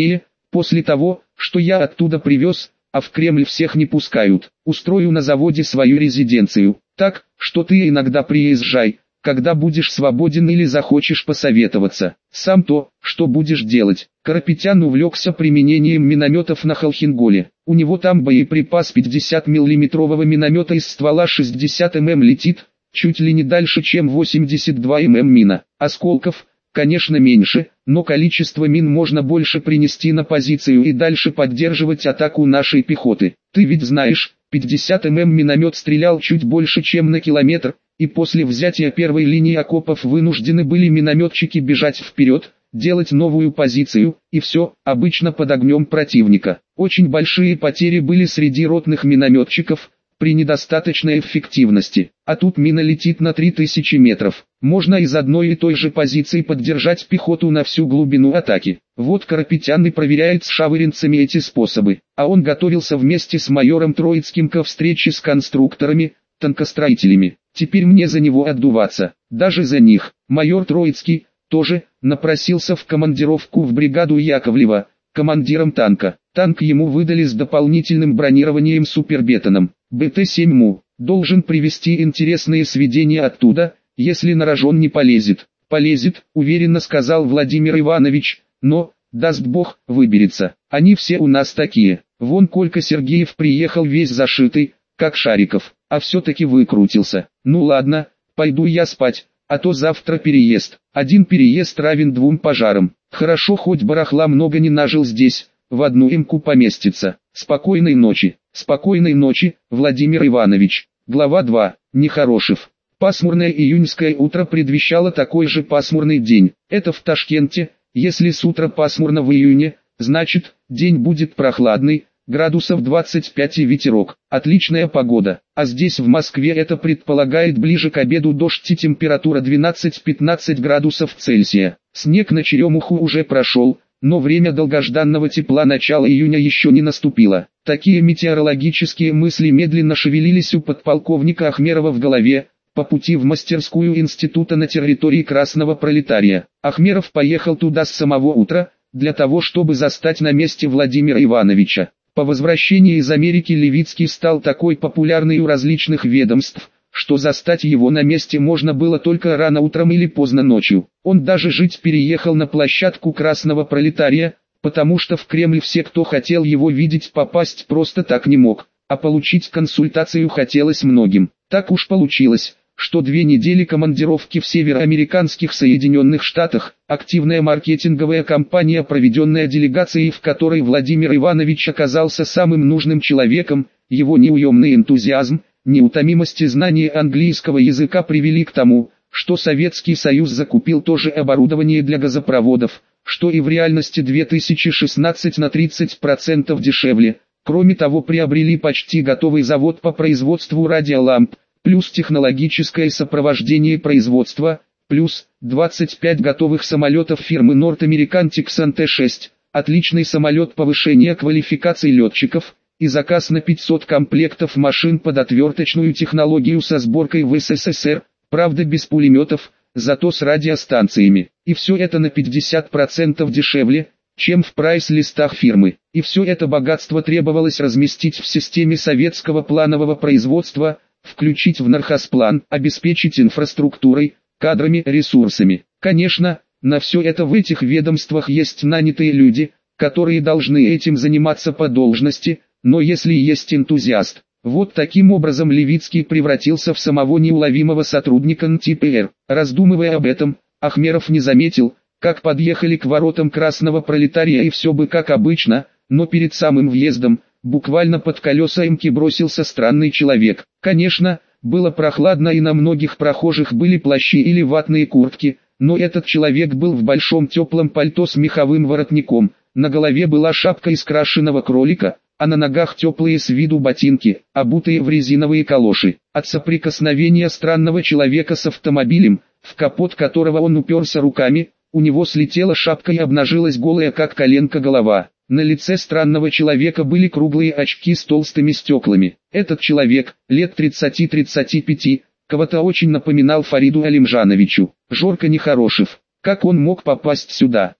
После того, что я оттуда привез, а в Кремль всех не пускают, устрою на заводе свою резиденцию, так, что ты иногда приезжай, когда будешь свободен или захочешь посоветоваться. Сам то, что будешь делать. Карапетян увлекся применением минометов на Холхенголе. У него там боеприпас пятьдесят миллиметрового миномета из ствола шестьдесят миллиметров летит, чуть ли не дальше, чем восемьдесят два миллиметра мина. Осколков, конечно, меньше, но количество мин можно больше принести на позицию и дальше поддерживать атаку нашей пехоты. Ты ведь знаешь, пятьдесят миллиметров миномет стрелял чуть больше, чем на километр, и после взятия первой линии окопов вынуждены были минометчики бежать вперед, делать новую позицию, и все, обычно под огнем противника. Очень большие потери были среди ротных минометчиков, при недостаточной эффективности, а тут мина летит на три тысячи метров. Можно из одной и той же позиции поддержать пехоту на всю глубину атаки. Вот Карапетян и проверяет с шавыринцами эти способы, а он готовился вместе с майором Троицким ко встрече с конструкторами, танкостроителями. Теперь мне за него отдуваться, даже за них. Майор Троицкий тоже напросился в командировку в бригаду Яковлева, командиром танка. Танк ему выдали с дополнительным бронированием супербетоном. бэ тэ семь эм у должен привезти интересные сведения оттуда, если на рожон не полезет. Полезет, уверенно сказал Владимир Иванович, но, даст Бог, выберется. Они все у нас такие. Вон Колька Сергеев приехал весь зашитый, как Шариков, а все-таки выкрутился. Ну ладно, пойду я спать, а то завтра переезд. Один переезд равен двум пожарам. Хорошо, хоть барахла много не нажил здесь, в одну эмку поместится. Спокойной ночи, спокойной ночи, Владимир Иванович. Глава два. Нехорошев. Пасмурное июньское утро предвещало такой же пасмурный день. Это в Ташкенте, если с утра пасмурно в июне, значит, день будет прохладный, градусов двадцать пять и ветерок. Отличная погода. А здесь в Москве это предполагает ближе к обеду дождь и температура двенадцать-пятнадцать градусов Цельсия. Снег на Черемуху уже прошел, но время долгожданного тепла начала июня еще не наступило. Такие метеорологические мысли медленно шевелились у подполковника Ахмерова в голове, по пути в мастерскую института на территории Красного Пролетария. Ахмеров поехал туда с самого утра, для того чтобы застать на месте Владимира Ивановича. По возвращении из Америки Левицкий стал такой популярный у различных ведомств, что застать его на месте можно было только рано утром или поздно ночью. Он даже жить переехал на площадку Красного Пролетария, потому что в Кремль все, кто хотел его видеть, попасть просто так не мог, а получить консультацию хотелось многим. Так уж получилось, что две недели командировки в североамериканских Соединенных Штатах, активная маркетинговая кампания, проведенная делегацией, в которой Владимир Иванович оказался самым нужным человеком, его неуемный энтузиазм, неутомимость и знание английского языка привели к тому, что Советский Союз закупил то же оборудование для газопроводов, что и в реальности две тысячи шестнадцать на тридцать процентов дешевле. Кроме того, приобрели почти готовый завод по производству радиоламп, плюс технологическое сопровождение производства, плюс двадцать пять готовых самолетов фирмы North American Texan Т шесть, отличный самолет повышения квалификации летчиков, и заказ на пятьсот комплектов машин под отверточную технологию со сборкой в Эс Эс Эс Эр, правда без пулеметов, зато с радиостанциями. И все это на пятьдесят процентов дешевле, чем в прайс-листах фирмы. И все это богатство требовалось разместить в системе советского планового производства, включить в нархозплан, обеспечить инфраструктурой, кадрами, ресурсами. Конечно, на все это в этих ведомствах есть нанятые люди, которые должны этим заниматься по должности, но если есть энтузиаст. Вот таким образом Левицкий превратился в самого неуловимого сотрудника эн тэ пэ эр. Раздумывая об этом, Ахмеров не заметил, как подъехали к воротам Красного Пролетария, и все бы как обычно, но перед самым въездом, буквально под колеса эмки бросился странный человек. Конечно, было прохладно и на многих прохожих были плащи или ватные куртки, но этот человек был в большом теплом пальто с меховым воротником, на голове была шапка из крашеного кролика, а на ногах теплые с виду ботинки, обутые в резиновые калоши. От соприкосновения странного человека с автомобилем, в капот которого он уперся руками, у него слетела шапка и обнажилась голая как коленка голова. На лице странного человека были круглые очки с толстыми стеклами. Этот человек, лет тридцати-тридцати пяти, кого-то очень напоминал Фариду Алимжановичу. Жорко Нехорошев. Как он мог попасть сюда?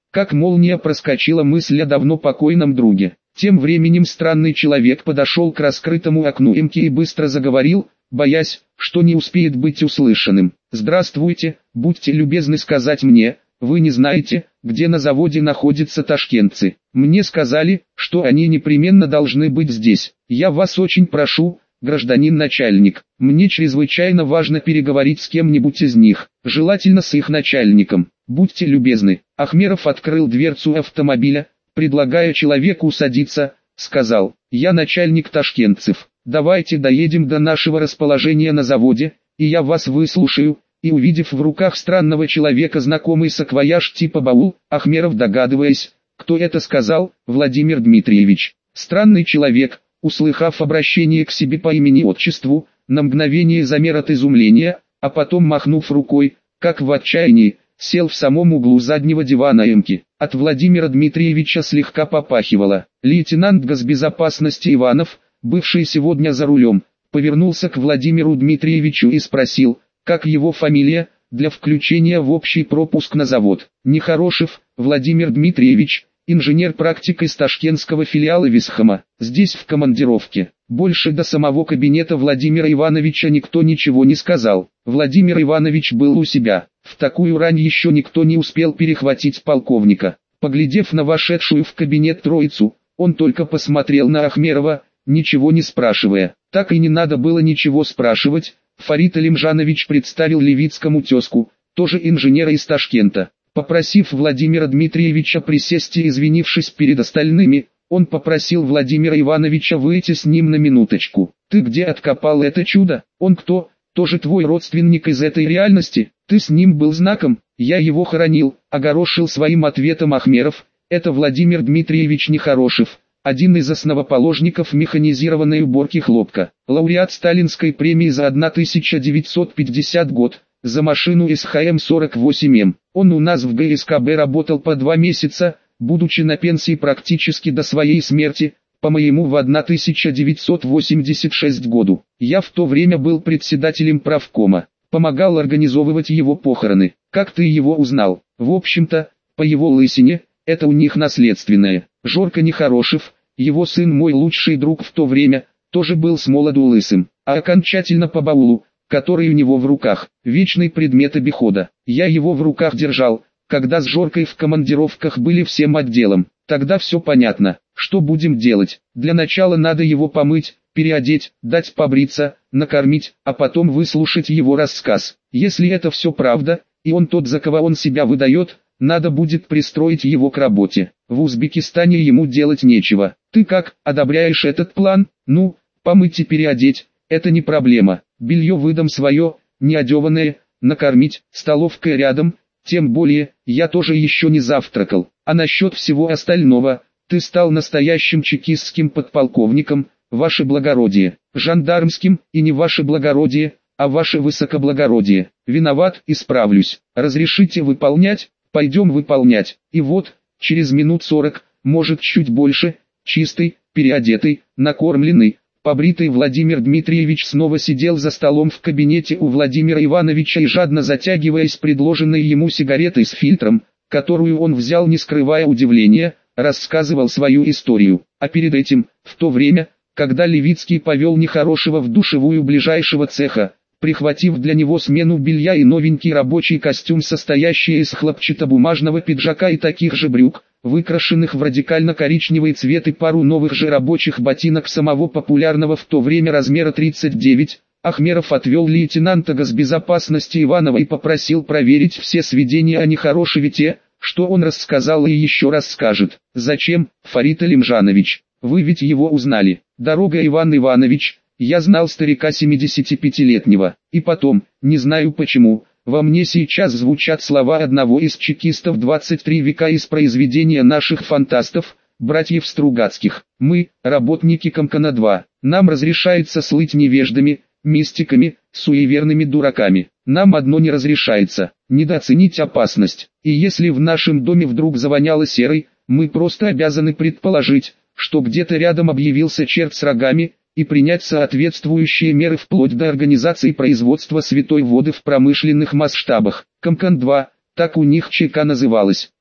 Как молния проскочила мысль о давно покойном друге. Тем временем странный человек подошел к раскрытому окну эмки и быстро заговорил, боясь, что не успеет быть услышанным. «Здравствуйте, будьте любезны сказать мне, вы не знаете, где на заводе находятся ташкентцы? Мне сказали, что они непременно должны быть здесь. Я вас очень прошу, гражданин начальник, мне чрезвычайно важно переговорить с кем-нибудь из них, желательно с их начальником. Будьте любезны». Ахмеров открыл дверцу автомобиля, предлагая человеку садиться, сказал: «Я начальник ташкентцев, давайте доедем до нашего расположения на заводе, и я вас выслушаю». И увидев в руках странного человека знакомый саквояж типа баул, Ахмеров, догадываясь, кто это сказал, Владимир Дмитриевич. Странный человек, услыхав обращение к себе по имени-отчеству, на мгновение замер от изумления, а потом, махнув рукой, как в отчаянии, сел в самом углу заднего дивана эмки. От Владимира Дмитриевича слегка попахивало. Лейтенант госбезопасности Иванов, бывший сегодня за рулем, повернулся к Владимиру Дмитриевичу и спросил, как его фамилия, для включения в общий пропуск на завод. Нехорошев Владимир Дмитриевич, инженер-практик из ташкентского филиала Висхома, здесь в командировке. Больше до самого кабинета Владимира Ивановича никто ничего не сказал. Владимир Иванович был у себя. В такую рань еще никто не успел перехватить полковника. Поглядев на вошедшую в кабинет троицу, он только посмотрел на Ахмерова, ничего не спрашивая. Так и не надо было ничего спрашивать. Фарид Алимжанович представил Левицкому тезку, тоже инженера из Ташкента. Попросив Владимира Дмитриевича присесть и извинившись перед остальными, он попросил Владимира Ивановича выйти с ним на минуточку. «Ты где откопал это чудо? Он кто? Тоже твой родственник из этой реальности? Ты с ним был знаком?» «Я его хоронил», — огорошил своим ответом Ахмеров. «Это Владимир Дмитриевич Нехорошев, один из основоположников механизированной уборки хлопка, лауреат Сталинской премии за тысяча девятьсот пятидесятый год, за машину эс ха эм сорок восемь эм. Он у нас в гэ эс ка бэ работал по два месяца, будучи на пенсии практически до своей смерти, по-моему в тысяча девятьсот восемьдесят шестом году. Я в то время был председателем правкома, помогал организовывать его похороны. Как ты его узнал?» «В общем-то, по его лысине, это у них наследственное. Жорко Нехорошев, его сын, мой лучший друг в то время, тоже был с молоду лысым, а окончательно по баулу, который у него в руках, вечный предмет обихода. Я его в руках держал, когда с Жоркой в командировках были всем отделом. Тогда все понятно. Что будем делать? Для начала надо его помыть, переодеть, дать побриться, накормить, а потом выслушать его рассказ. Если это все правда, и он тот, за кого он себя выдает, надо будет пристроить его к работе. В Узбекистане ему делать нечего. Ты как, одобряешь этот план? Ну, помыть и переодеть, это не проблема. Белье выдам свое, неодеванное, накормить, столовка рядом. Тем более, я тоже еще не завтракал. А насчет всего остального, ты стал настоящим чекистским подполковником, ваше благородие. Жандармским, и не ваше благородие, а ваше высокоблагородие. Виноват, исправлюсь. Разрешите выполнять? Пойдем выполнять. И вот, через минут сорок, может чуть больше, чистый, переодетый, накормленный, побритый Владимир Дмитриевич снова сидел за столом в кабинете у Владимира Ивановича и, жадно затягиваясь предложенной ему сигаретой с фильтром, которую он взял не скрывая удивления, рассказывал свою историю. А перед этим, в то время, когда Левицкий повел Нехорошего в душевую ближайшего цеха, прихватив для него смену белья и новенький рабочий костюм, состоящий из хлопчатобумажного пиджака и таких же брюк, выкрашенных в радикально-коричневый цвет, и пару новых же рабочих ботинок самого популярного в то время размера тридцать девять, Ахмеров отвел лейтенанта госбезопасности Иванова и попросил проверить все сведения о Нехорошеве, те, что он рассказал и еще расскажет. «Зачем, Фарид Алимжанович? Вы ведь его узнали?» «Дорога, Иван Иванович, я знал старика семидесятипятилетнего, и потом, не знаю почему, во мне сейчас звучат слова одного из чекистов двадцать три века из произведения наших фантастов, братьев Стругацких. Мы, работники Комкана два, нам разрешается слыть невеждами, мистиками, суеверными дураками. Нам одно не разрешается – недооценить опасность. И если в нашем доме вдруг завоняло серой, мы просто обязаны предположить, что где-то рядом объявился черт с рогами, и принять соответствующие меры вплоть до организации производства святой воды в промышленных масштабах. Комкан два, так у них ЧК называлась.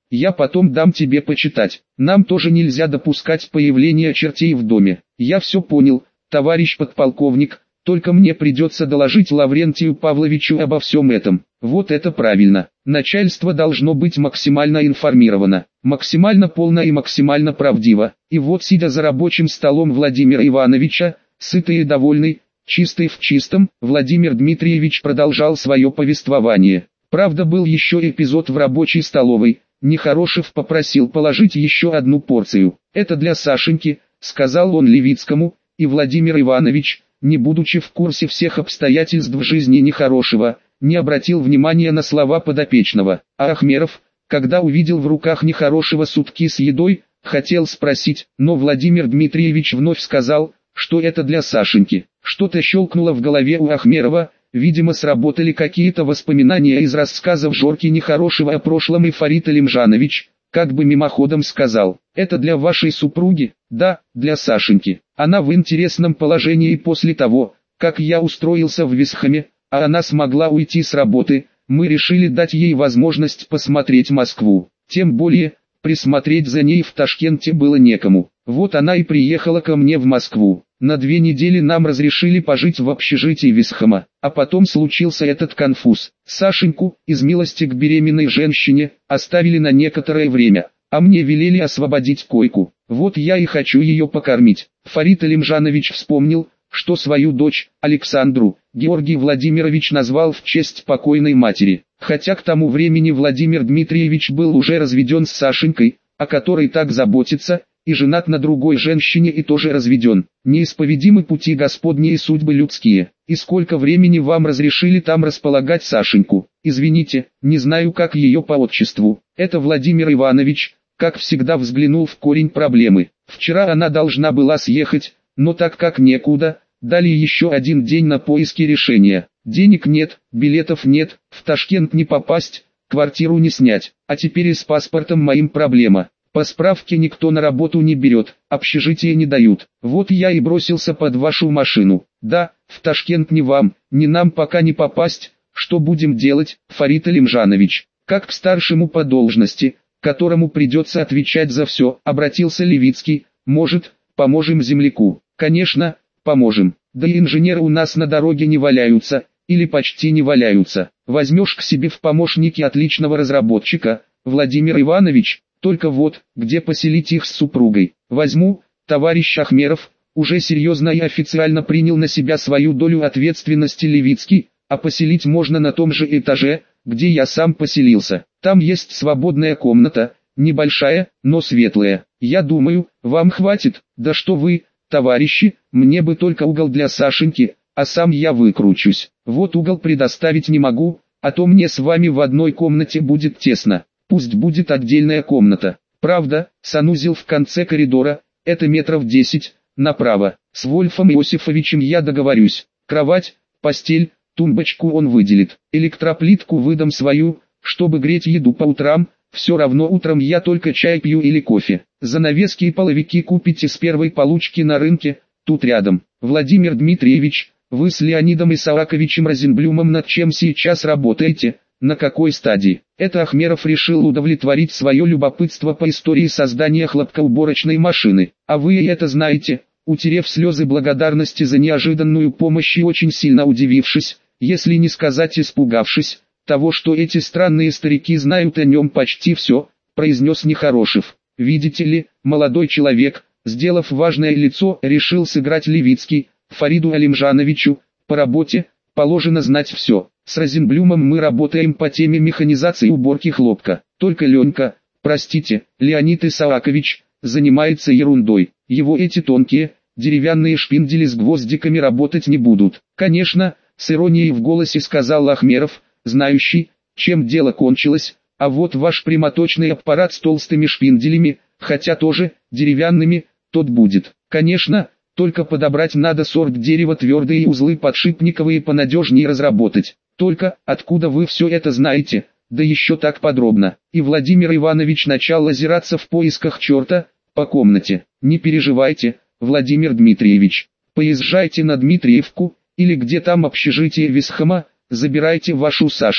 я потом дам тебе почитать. Нам тоже нельзя допускать появления чертей в доме. Я все понял, товарищ подполковник, только мне придется доложить Лаврентию Павловичу обо всем этом. Вот это правильно. Начальство должно быть максимально информировано, максимально полно и максимально правдиво. И вот, сидя за рабочим столом Владимира Ивановича, сытый и довольный, чистый в чистом, Владимир Дмитриевич продолжал свое повествование. Правда, был еще эпизод в рабочей столовой. Нехорошев попросил положить еще одну порцию. «Это для Сашеньки», — сказал он Левицкому, и Владимир Иванович, не будучи в курсе всех обстоятельств жизни Нехорошева, не обратил внимания на слова подопечного. А Ахмеров, когда увидел в руках Нехорошева сутки с едой, хотел спросить, но Владимир Дмитриевич вновь сказал, что это для Сашеньки. Что-то щелкнуло в голове у Ахмерова, видимо сработали какие-то воспоминания из рассказов Жорки Нехорошева о прошлом, и Фарид Алимжанович, как бы мимоходом сказал: «Это для вашей супруги?» «Да, для Сашеньки. Она в интересном положении после того, как я устроился в Висхаме, а она смогла уйти с работы, мы решили дать ей возможность посмотреть Москву. Тем более, присмотреть за ней в Ташкенте было некому. Вот она и приехала ко мне в Москву. На две недели нам разрешили пожить в общежитии Висхама, а потом случился этот конфуз. Сашеньку, из милости к беременной женщине, оставили на некоторое время, а мне велели освободить койку. Вот я и хочу ее покормить». Фарид Алимжанович вспомнил, что свою дочь, Александру, Георгий Владимирович назвал в честь покойной матери. Хотя к тому времени Владимир Дмитриевич был уже разведен с Сашенькой, о которой так заботится, и женат на другой женщине и тоже разведен. Неисповедимы пути Господни и судьбы людские. И сколько времени вам разрешили там располагать Сашеньку? Извините, не знаю, как ее по отчеству. Это Владимир Иванович, как всегда, взглянул в корень проблемы. Вчера она должна была съехать, но так как некуда, дали еще один день на поиски решения. Денег нет, билетов нет, в Ташкент не попасть, квартиру не снять, а теперь и с паспортом моим проблема. По справке никто на работу не берет, общежитие не дают. Вот я и бросился под вашу машину. Да, в Ташкент ни вам, ни нам пока не попасть. Что будем делать, Фарид Алимжанович? Как к старшему по должности, которому придется отвечать за все, обратился Левицкий. Может, поможем земляку? Конечно, поможем. Да и инженеры у нас на дороге не валяются, или почти не валяются. Возьмешь к себе в помощники отличного разработчика, Владимир Иванович. Только вот, где поселить их с супругой? Возьму, товарищ Ахмеров, уже серьезно и официально принял на себя свою долю ответственности Левицкий, а поселить можно на том же этаже, где я сам поселился. Там есть свободная комната, небольшая, но светлая. Я думаю, вам хватит. Да что вы, товарищи, мне бы только угол для Сашеньки, а сам я выкручусь. Вот угол предоставить не могу, а то мне с вами в одной комнате будет тесно. Пусть будет отдельная комната. Правда, санузел в конце коридора, это метров десять, направо. С Вольфом Иосифовичем я договорюсь. Кровать, постель, тумбочку он выделит. Электроплитку выдам свою, чтобы греть еду по утрам. Все равно утром я только чай пью или кофе. Занавески и половики купите с первой получки на рынке, тут рядом. Владимир Дмитриевич, вы с Леонидом Исааковичем Розенблюмом над чем сейчас работаете? На какой стадии? Это Ахмеров решил удовлетворить свое любопытство по истории создания хлопкоуборочной машины. А вы и это знаете, утерев слезы благодарности за неожиданную помощь и очень сильно удивившись, если не сказать испугавшись, того, что эти странные старики знают о нем почти все, произнес Нехорошев. Видите ли, молодой человек, сделав важное лицо, решил сыграть Левицкий. Фариду Алимжановичу, по работе, положено знать все. С Розенблюмом мы работаем по теме механизации и уборки хлопка. Только Ленька, простите, Леонид Исаакович, занимается ерундой. Его эти тонкие, деревянные шпиндели с гвоздиками работать не будут. Конечно, с иронией в голосе сказал Ахмеров, знающий, чем дело кончилось, а вот ваш прямоточный аппарат с толстыми шпинделями, хотя тоже деревянными, тот будет. Конечно, только подобрать надо сорт дерева, твердые узлы подшипниковые понадежнее разработать. Только, откуда вы все это знаете, да еще так подробно? И Владимир Иванович начал озираться в поисках черта, по комнате. Не переживайте, Владимир Дмитриевич, поезжайте на Дмитриевку, или где там общежитие Висхама, забирайте вашу Сашеньку.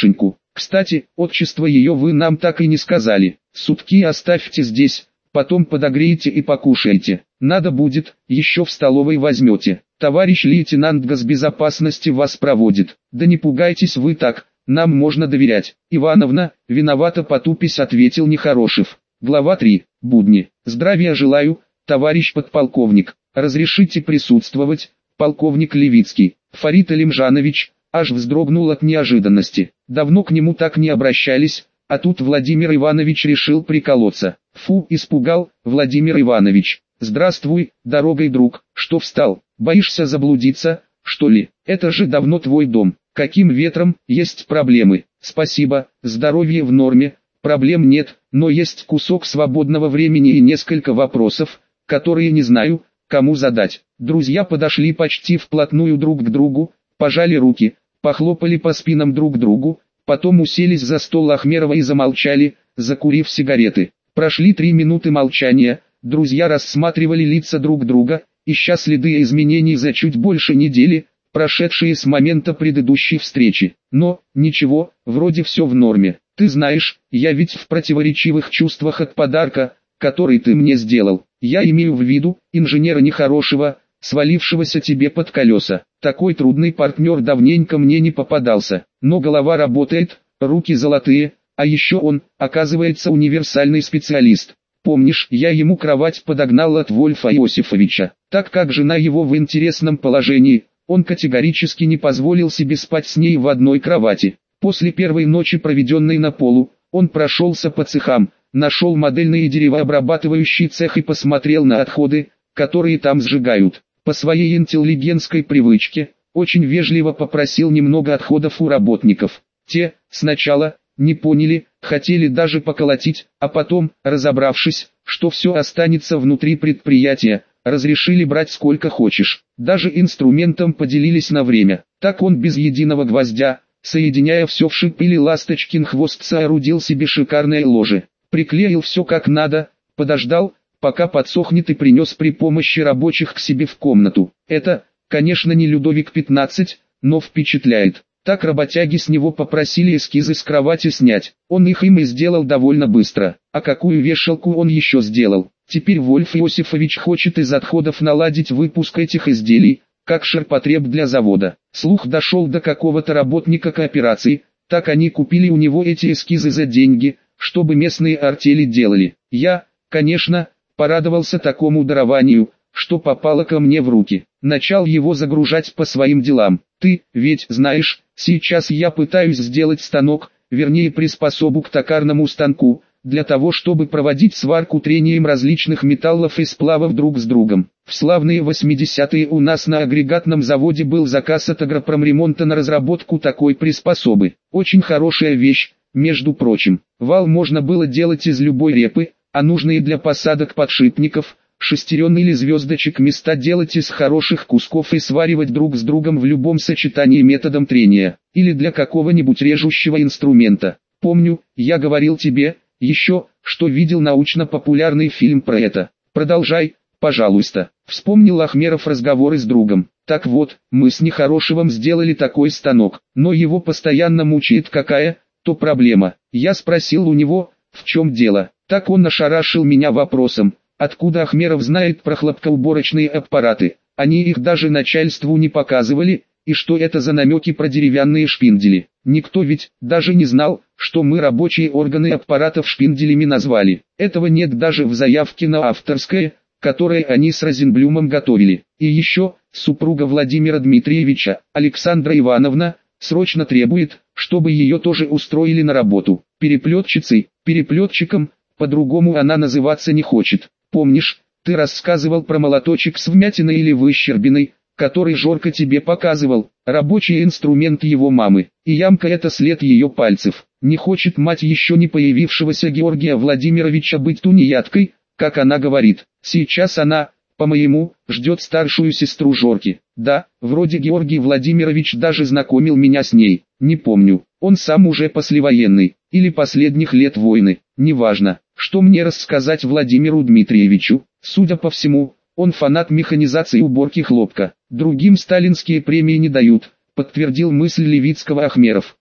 Кстати, отчество ее вы нам так и не сказали. Сутки оставьте здесь, потом подогреете и покушайте. Надо будет, еще в столовой возьмете. Товарищ лейтенант госбезопасности вас проводит. Да не пугайтесь вы так, нам можно доверять. Ивановна, виновато потупись, ответил Нехорошев. Глава три. Будни. Здравия желаю, товарищ подполковник. Разрешите присутствовать, полковник Левицкий. Фарид Алимжанович аж вздрогнул от неожиданности. Давно к нему так не обращались, а тут Владимир Иванович решил приколоться. Фу, испугал, Владимир Иванович. Здравствуй, дорогой друг, что встал, боишься заблудиться, что ли? Это же давно твой дом. Каким ветром, есть проблемы? Спасибо, здоровье в норме, проблем нет, но есть кусок свободного времени и несколько вопросов, которые не знаю, кому задать. Друзья подошли почти вплотную друг к другу, пожали руки, похлопали по спинам друг другу, потом уселись за стол Ахмерова и замолчали, закурив сигареты. Прошли три минуты молчания, друзья рассматривали лица друг друга, ища следы изменений за чуть больше недели, прошедшие с момента предыдущей встречи. Но, ничего, вроде все в норме. Ты знаешь, я ведь в противоречивых чувствах от подарка, который ты мне сделал. Я имею в виду, инженера Нехорошего, свалившегося тебе под колеса. Такой трудный партнер давненько мне не попадался. Но голова работает, руки золотые, а еще он, оказывается, универсальный специалист. Помнишь, я ему кровать подогнал от Вольфа Иосифовича. Так как жена его в интересном положении, он категорически не позволил себе спать с ней в одной кровати. После первой ночи, проведенной на полу, он прошелся по цехам, нашел модельный деревообрабатывающий цех и посмотрел на отходы, которые там сжигают. По своей интеллигентской привычке, очень вежливо попросил немного отходов у работников. Те, сначала, не поняли, хотели даже поколотить, а потом, разобравшись, что все останется внутри предприятия, разрешили брать сколько хочешь. Даже инструментом поделились на время. Так он без единого гвоздя, соединяя все в шип или ласточкин хвост, соорудил себе шикарное ложе. Приклеил все как надо, подождал, пока подсохнет, и принес при помощи рабочих к себе в комнату. Это, конечно, не Людовик пятнадцатый, но впечатляет. Так работяги с него попросили эскизы с кровати снять. Он их им и сделал довольно быстро. А какую вешалку он еще сделал? Теперь Вольф Иосифович хочет из отходов наладить выпуск этих изделий, как ширпотреб для завода. Слух дошел до какого-то работника кооперации, так они купили у него эти эскизы за деньги, чтобы местные артели делали. Я, конечно, порадовался такому дарованию, что попало ко мне в руки. Начал его загружать по своим делам. Ты, ведь знаешь, сейчас я пытаюсь сделать станок, вернее приспособу к токарному станку, для того чтобы проводить сварку трением различных металлов и сплавов друг с другом. В славные восьмидесятые у нас на агрегатном заводе был заказ от Агропромремонта на разработку такой приспособы. Очень хорошая вещь, между прочим. Вал можно было делать из любой репы, а нужные для посадок подшипников, шестерен или звездочек места делать из хороших кусков и сваривать друг с другом в любом сочетании методом трения, или для какого-нибудь режущего инструмента. Помню, я говорил тебе, еще, что видел научно-популярный фильм про это. Продолжай, пожалуйста. Вспомнил Ахмеров разговоры с другом. Так вот, мы с Нехорошевым сделали такой станок, но его постоянно мучает какая-то проблема. Я спросил у него, в чем дело. Так он ошарашил меня вопросом, откуда Ахмеров знает про хлопкоуборочные аппараты. Они их даже начальству не показывали, и что это за намеки про деревянные шпиндели. Никто ведь даже не знал, что мы рабочие органы аппаратов шпинделями назвали. Этого нет даже в заявке на авторское, которое они с Розенблюмом готовили. И еще, супруга Владимира Дмитриевича, Александра Ивановна, срочно требует, чтобы ее тоже устроили на работу. Переплетчицей, переплетчиком, по-другому она называться не хочет. Помнишь, ты рассказывал про молоточек с вмятиной или выщербиной, который Жорка тебе показывал, рабочий инструмент его мамы, и ямка — это след ее пальцев. Не хочет мать еще не появившегося Георгия Владимировича быть тунеядкой, как она говорит. Сейчас она, по-моему, ждет старшую сестру Жорки. Да, вроде Георгий Владимирович даже знакомил меня с ней, не помню, он сам уже послевоенный, или последних лет войны, неважно. Что мне рассказать Владимиру Дмитриевичу? Судя по всему, он фанат механизации и уборки хлопка. Другим сталинские премии не дают, подтвердил мысль Левицкого Ахмеров.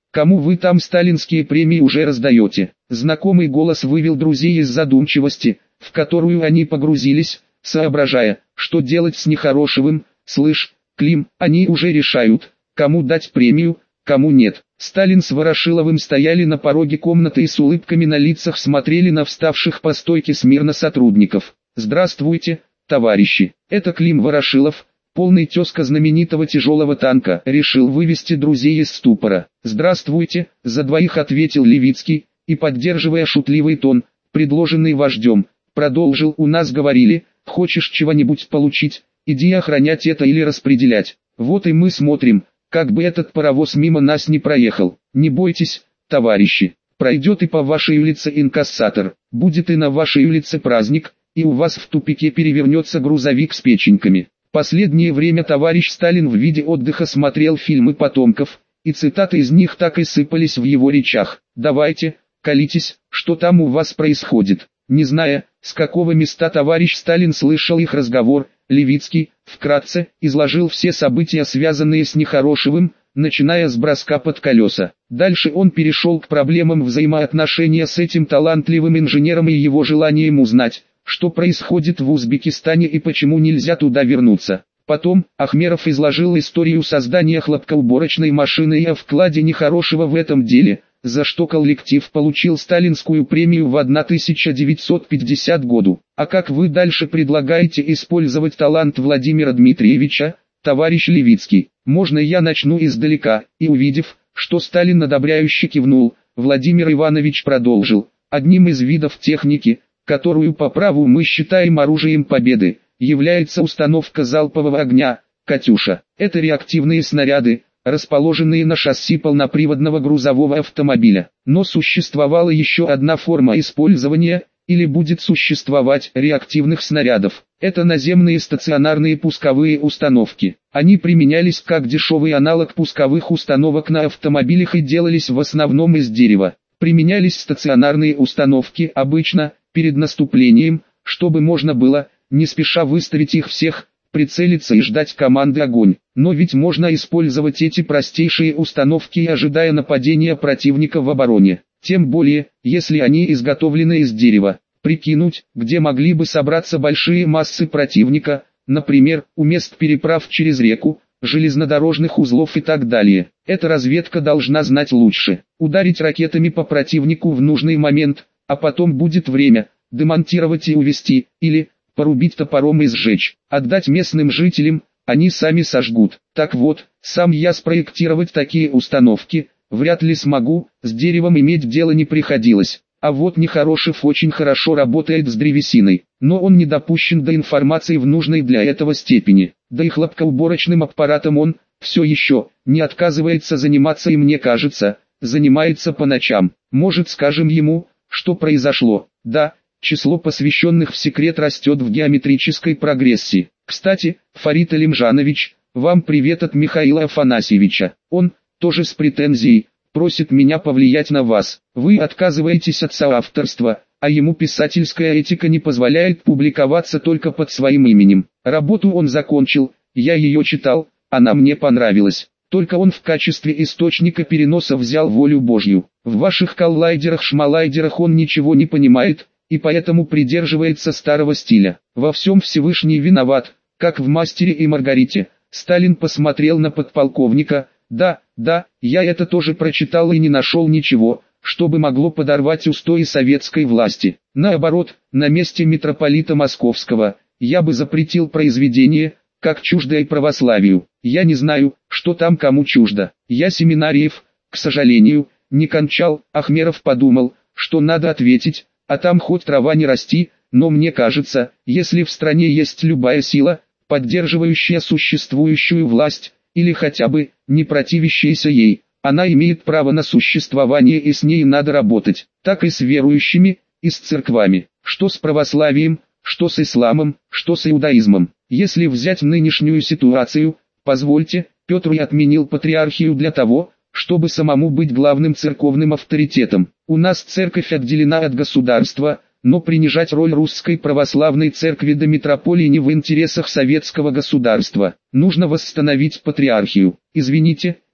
Кому вы там сталинские премии уже раздаете? Знакомый голос вывел друзей из задумчивости, в которую они погрузились, соображая, что делать с Нехорошевым. Слышь, Клим, они уже решают, кому дать премию, кому нет. Сталин с Ворошиловым стояли на пороге комнаты и с улыбками на лицах смотрели на вставших по стойке смирно сотрудников. «Здравствуйте, товарищи, это Клим Ворошилов, полный тезка знаменитого тяжелого танка», решил вывести друзей из ступора. «Здравствуйте», за двоих ответил Левицкий, и, поддерживая шутливый тон, предложенный вождем, продолжил: «У нас говорили, хочешь чего-нибудь получить, иди охранять это или распределять. Вот и мы смотрим, как бы этот паровоз мимо нас не проехал. Не бойтесь, товарищи, пройдет и по вашей улице инкассатор, будет и на вашей улице праздник, и у вас в тупике перевернется грузовик с печеньками». Последнее время товарищ Сталин в виде отдыха смотрел фильмы потомков, и цитаты из них так и сыпались в его речах. «Давайте, колитесь, что там у вас происходит». Не зная, с какого места товарищ Сталин слышал их разговор, Левицкий, вкратце, изложил все события, связанные с Нехорошевым, начиная с броска под колеса. Дальше он перешел к проблемам взаимоотношения с этим талантливым инженером и его желанием узнать, что происходит в Узбекистане и почему нельзя туда вернуться. Потом, Ахмеров изложил историю создания хлопкоуборочной машины и о вкладе Нехорошева в этом деле, за что коллектив получил сталинскую премию в тысяча девятьсот пятидесятом году. А как вы дальше предлагаете использовать талант Владимира Дмитриевича, товарищ Левицкий? Можно я начну издалека? И увидев, что Сталин одобряюще кивнул, Владимир Иванович продолжил: одним из видов техники, которую по праву мы считаем оружием победы, является установка залпового огня «Катюша». Это реактивные снаряды, расположенные на шасси полноприводного грузового автомобиля. Но существовала еще одна форма использования, или будет существовать, реактивных снарядов. Это наземные стационарные пусковые установки. Они применялись как дешевый аналог пусковых установок на автомобилях и делались в основном из дерева. Применялись стационарные установки обычно перед наступлением, чтобы можно было, не спеша выставить их всех, прицелиться и ждать команды «Огонь». Но ведь можно использовать эти простейшие установки и ожидая нападения противника в обороне. Тем более, если они изготовлены из дерева. Прикинуть, где могли бы собраться большие массы противника, например, у мест переправ через реку, железнодорожных узлов и так далее. Эта разведка должна знать лучше. Ударить ракетами по противнику в нужный момент, а потом будет время, демонтировать и увезти, или порубить топором и сжечь, отдать местным жителям, они сами сожгут. Так вот, сам я спроектировать такие установки вряд ли смогу, с деревом иметь дело не приходилось. А вот Нехорошев очень хорошо работает с древесиной, но он не допущен до информации в нужной для этого степени. Да и хлопкоуборочным аппаратом он, все еще, не отказывается заниматься и, мне кажется, занимается по ночам. Может, скажем ему, что произошло? Да, число посвященных в секрет растет в геометрической прогрессии. Кстати, Фарид Алимжанович, вам привет от Михаила Афанасьевича. Он, тоже с претензией, просит меня повлиять на вас. Вы отказываетесь от соавторства, а ему писательская этика не позволяет публиковаться только под своим именем. Работу он закончил, я ее читал, она мне понравилась. Только он в качестве источника переноса взял волю Божью. В ваших коллайдерах-шмалайдерах он ничего не понимает, и поэтому придерживается старого стиля. Во всем Всевышний виноват, как в «Мастере и Маргарите». Сталин посмотрел на подполковника. Да, да, я это тоже прочитал и не нашел ничего, чтобы могло подорвать устои советской власти. Наоборот, на месте митрополита Московского, я бы запретил произведение, как чуждое православию. Я не знаю, что там кому чуждо. Я семинариев, к сожалению, не кончал. Ахмеров подумал, что надо ответить, а там хоть трава не расти, но мне кажется, если в стране есть любая сила, поддерживающая существующую власть, или хотя бы, не противящаяся ей, она имеет право на существование и с ней надо работать. Так и с верующими, и с церквами. Что с православием, что с исламом, что с иудаизмом. Если взять нынешнюю ситуацию, позвольте, Петр и отменил патриархию для того, чтобы самому быть главным церковным авторитетом. У нас церковь отделена от государства, но принижать роль русской православной церкви до митрополии не в интересах советского государства. Нужно восстановить патриархию. Извините,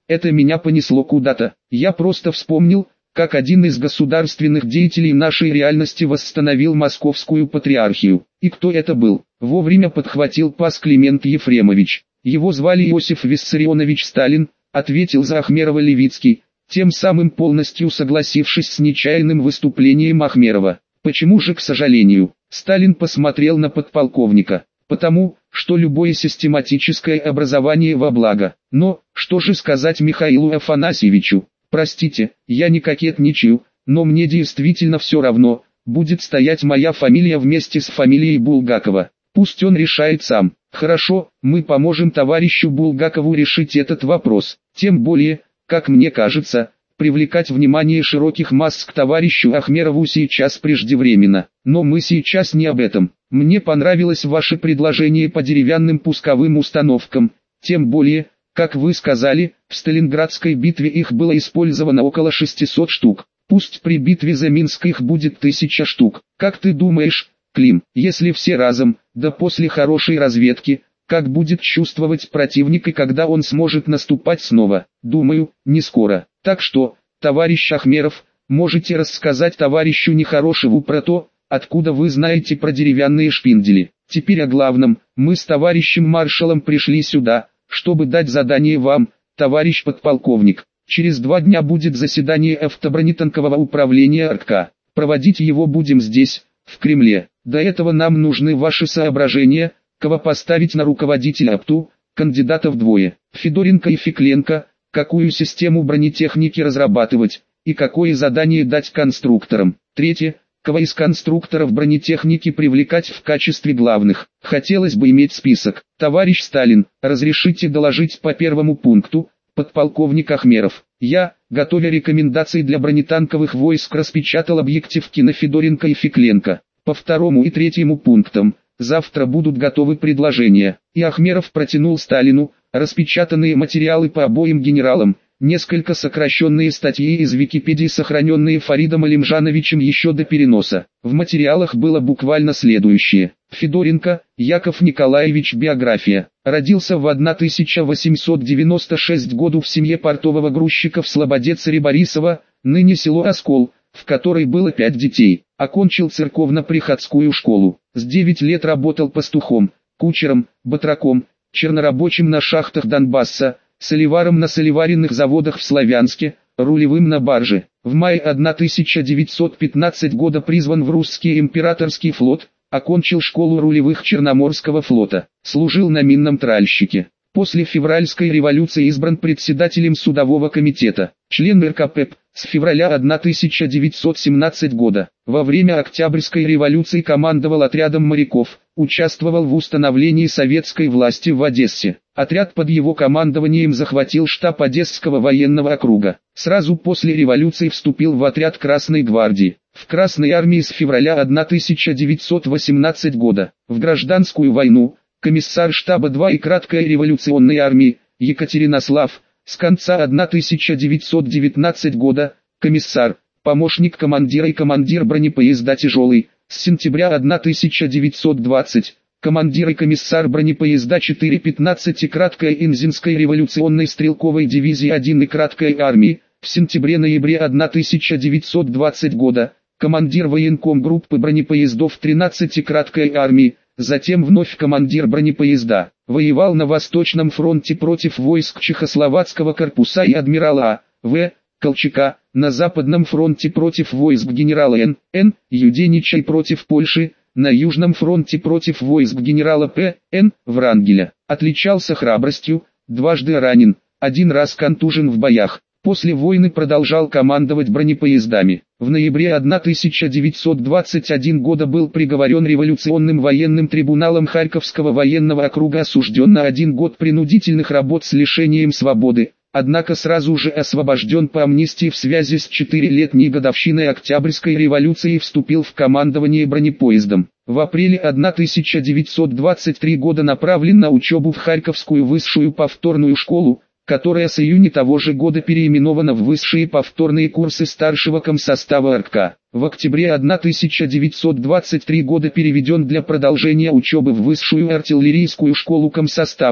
это меня понесло куда-то. Я просто вспомнил, как один из государственных деятелей нашей реальности восстановил московскую патриархию. И кто это был? Вовремя подхватил пас Климент Ефремович. Его звали Иосиф Виссарионович Сталин, ответил за Ахмерова Левицкий, тем самым полностью согласившись с нечаянным выступлением Ахмерова. Почему же, к сожалению, Сталин посмотрел на подполковника? Потому, что любое систематическое образование во благо. Но, что же сказать Михаилу Афанасьевичу? Простите, я не кокетничаю, но мне действительно все равно, будет стоять моя фамилия вместе с фамилией Булгакова. Пусть он решает сам. Хорошо, мы поможем товарищу Булгакову решить этот вопрос. Тем более, как мне кажется, привлекать внимание широких масс к товарищу Ахмерову сейчас преждевременно. Но мы сейчас не об этом. Мне понравилось ваше предложение по деревянным пусковым установкам, тем более, как вы сказали, в Сталинградской битве их было использовано около шестисот штук. Пусть при битве за Минск их будет тысяча штук. Как ты думаешь, Клим, если все разом, да после хорошей разведки, как будет чувствовать противник и когда он сможет наступать снова? Думаю, не скоро. Так что, товарищ Ахмеров, можете рассказать товарищу Нехорошеву про то, откуда вы знаете про деревянные шпиндели. Теперь о главном. Мы с товарищем маршалом пришли сюда, чтобы дать задание вам, товарищ подполковник. Через два дня будет заседание автобронетанкового управления РК. Проводить его будем здесь, в Кремле. До этого нам нужны ваши соображения, кого поставить на руководителя АПТУ, кандидатов двое. Федоренко и Фекленко, какую систему бронетехники разрабатывать, и какое задание дать конструкторам. Третье. Кого из конструкторов бронетехники привлекать в качестве главных. Хотелось бы иметь список. Товарищ Сталин, разрешите доложить по первому пункту, подполковник Ахмеров. Я, готовя рекомендации для бронетанковых войск, распечатал объективки на Федоренко и Фекленко. По второму и третьему пунктам, завтра будут готовы предложения. И Ахмеров протянул Сталину распечатанные материалы по обоим генералам, несколько сокращенные статьи из Википедии, сохраненные Фаридом Алимжановичем еще до переноса. В материалах было буквально следующее. Федоренко, Яков Николаевич, биография. Родился в тысяча восемьсот девяносто шестом году в семье портового грузчика в Слободе Цареборисова, ныне село Оскол, в которой было пять детей. Окончил церковно-приходскую школу. С девяти лет работал пастухом, кучером, батраком, чернорабочим на шахтах Донбасса, соливаром на соливаренных заводах в Славянске, рулевым на барже. В мае тысяча девятьсот пятнадцатого года призван в русский императорский флот, окончил школу рулевых Черноморского флота, служил на минном тральщике. После февральской революции избран председателем судового комитета, член РКП с февраля тысяча девятьсот семнадцатого года. Во время Октябрьской революции командовал отрядом моряков, участвовал в установлении советской власти в Одессе. Отряд под его командованием захватил штаб Одесского военного округа. Сразу после революции вступил в отряд Красной гвардии. В Красной армии с февраля тысяча девятьсот восемнадцатого года. В гражданскую войну, комиссар штаба два и краткой революционной армии, Екатеринослав, с конца тысяча девятьсот девятнадцатого года, комиссар, помощник командира и командир бронепоезда «Тяжелый», с сентября тысяча девятьсот двадцатого, командир и комиссар бронепоезда четыре пятнадцать и краткой Инзинской революционной стрелковой дивизии один и краткой армии, в сентябре-ноябре тысяча девятьсот двадцатого года, командир военком группы бронепоездов тринадцать и краткой армии, затем вновь командир бронепоезда. Воевал на Восточном фронте против войск Чехословацкого корпуса и адмирала А. В. Колчака, на Западном фронте против войск генерала Н. Н. Юденича и против Польши, на Южном фронте против войск генерала П. Н. Врангеля. Отличался храбростью, дважды ранен, один раз контужен в боях. После войны продолжал командовать бронепоездами. В ноябре тысяча девятьсот двадцать первого года был приговорен революционным военным трибуналом Харьковского военного округа, осужден на один год принудительных работ с лишением свободы, однако сразу же освобожден по амнистии в связи с четырехлетней годовщиной Октябрьской революции и вступил в командование бронепоездом. В апреле тысяча девятьсот двадцать третьего года направлен на учебу в Харьковскую высшую повторную школу, которая с июня того же года переименована в высшие повторные курсы старшего комсостава РК. В октябре тысяча девятьсот двадцать третьего года переведен для продолжения учебы в высшую артиллерийскую школу комсостава,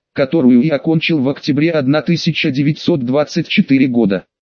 которую и окончил в октябре тысяча девятьсот двадцать четвёртого года.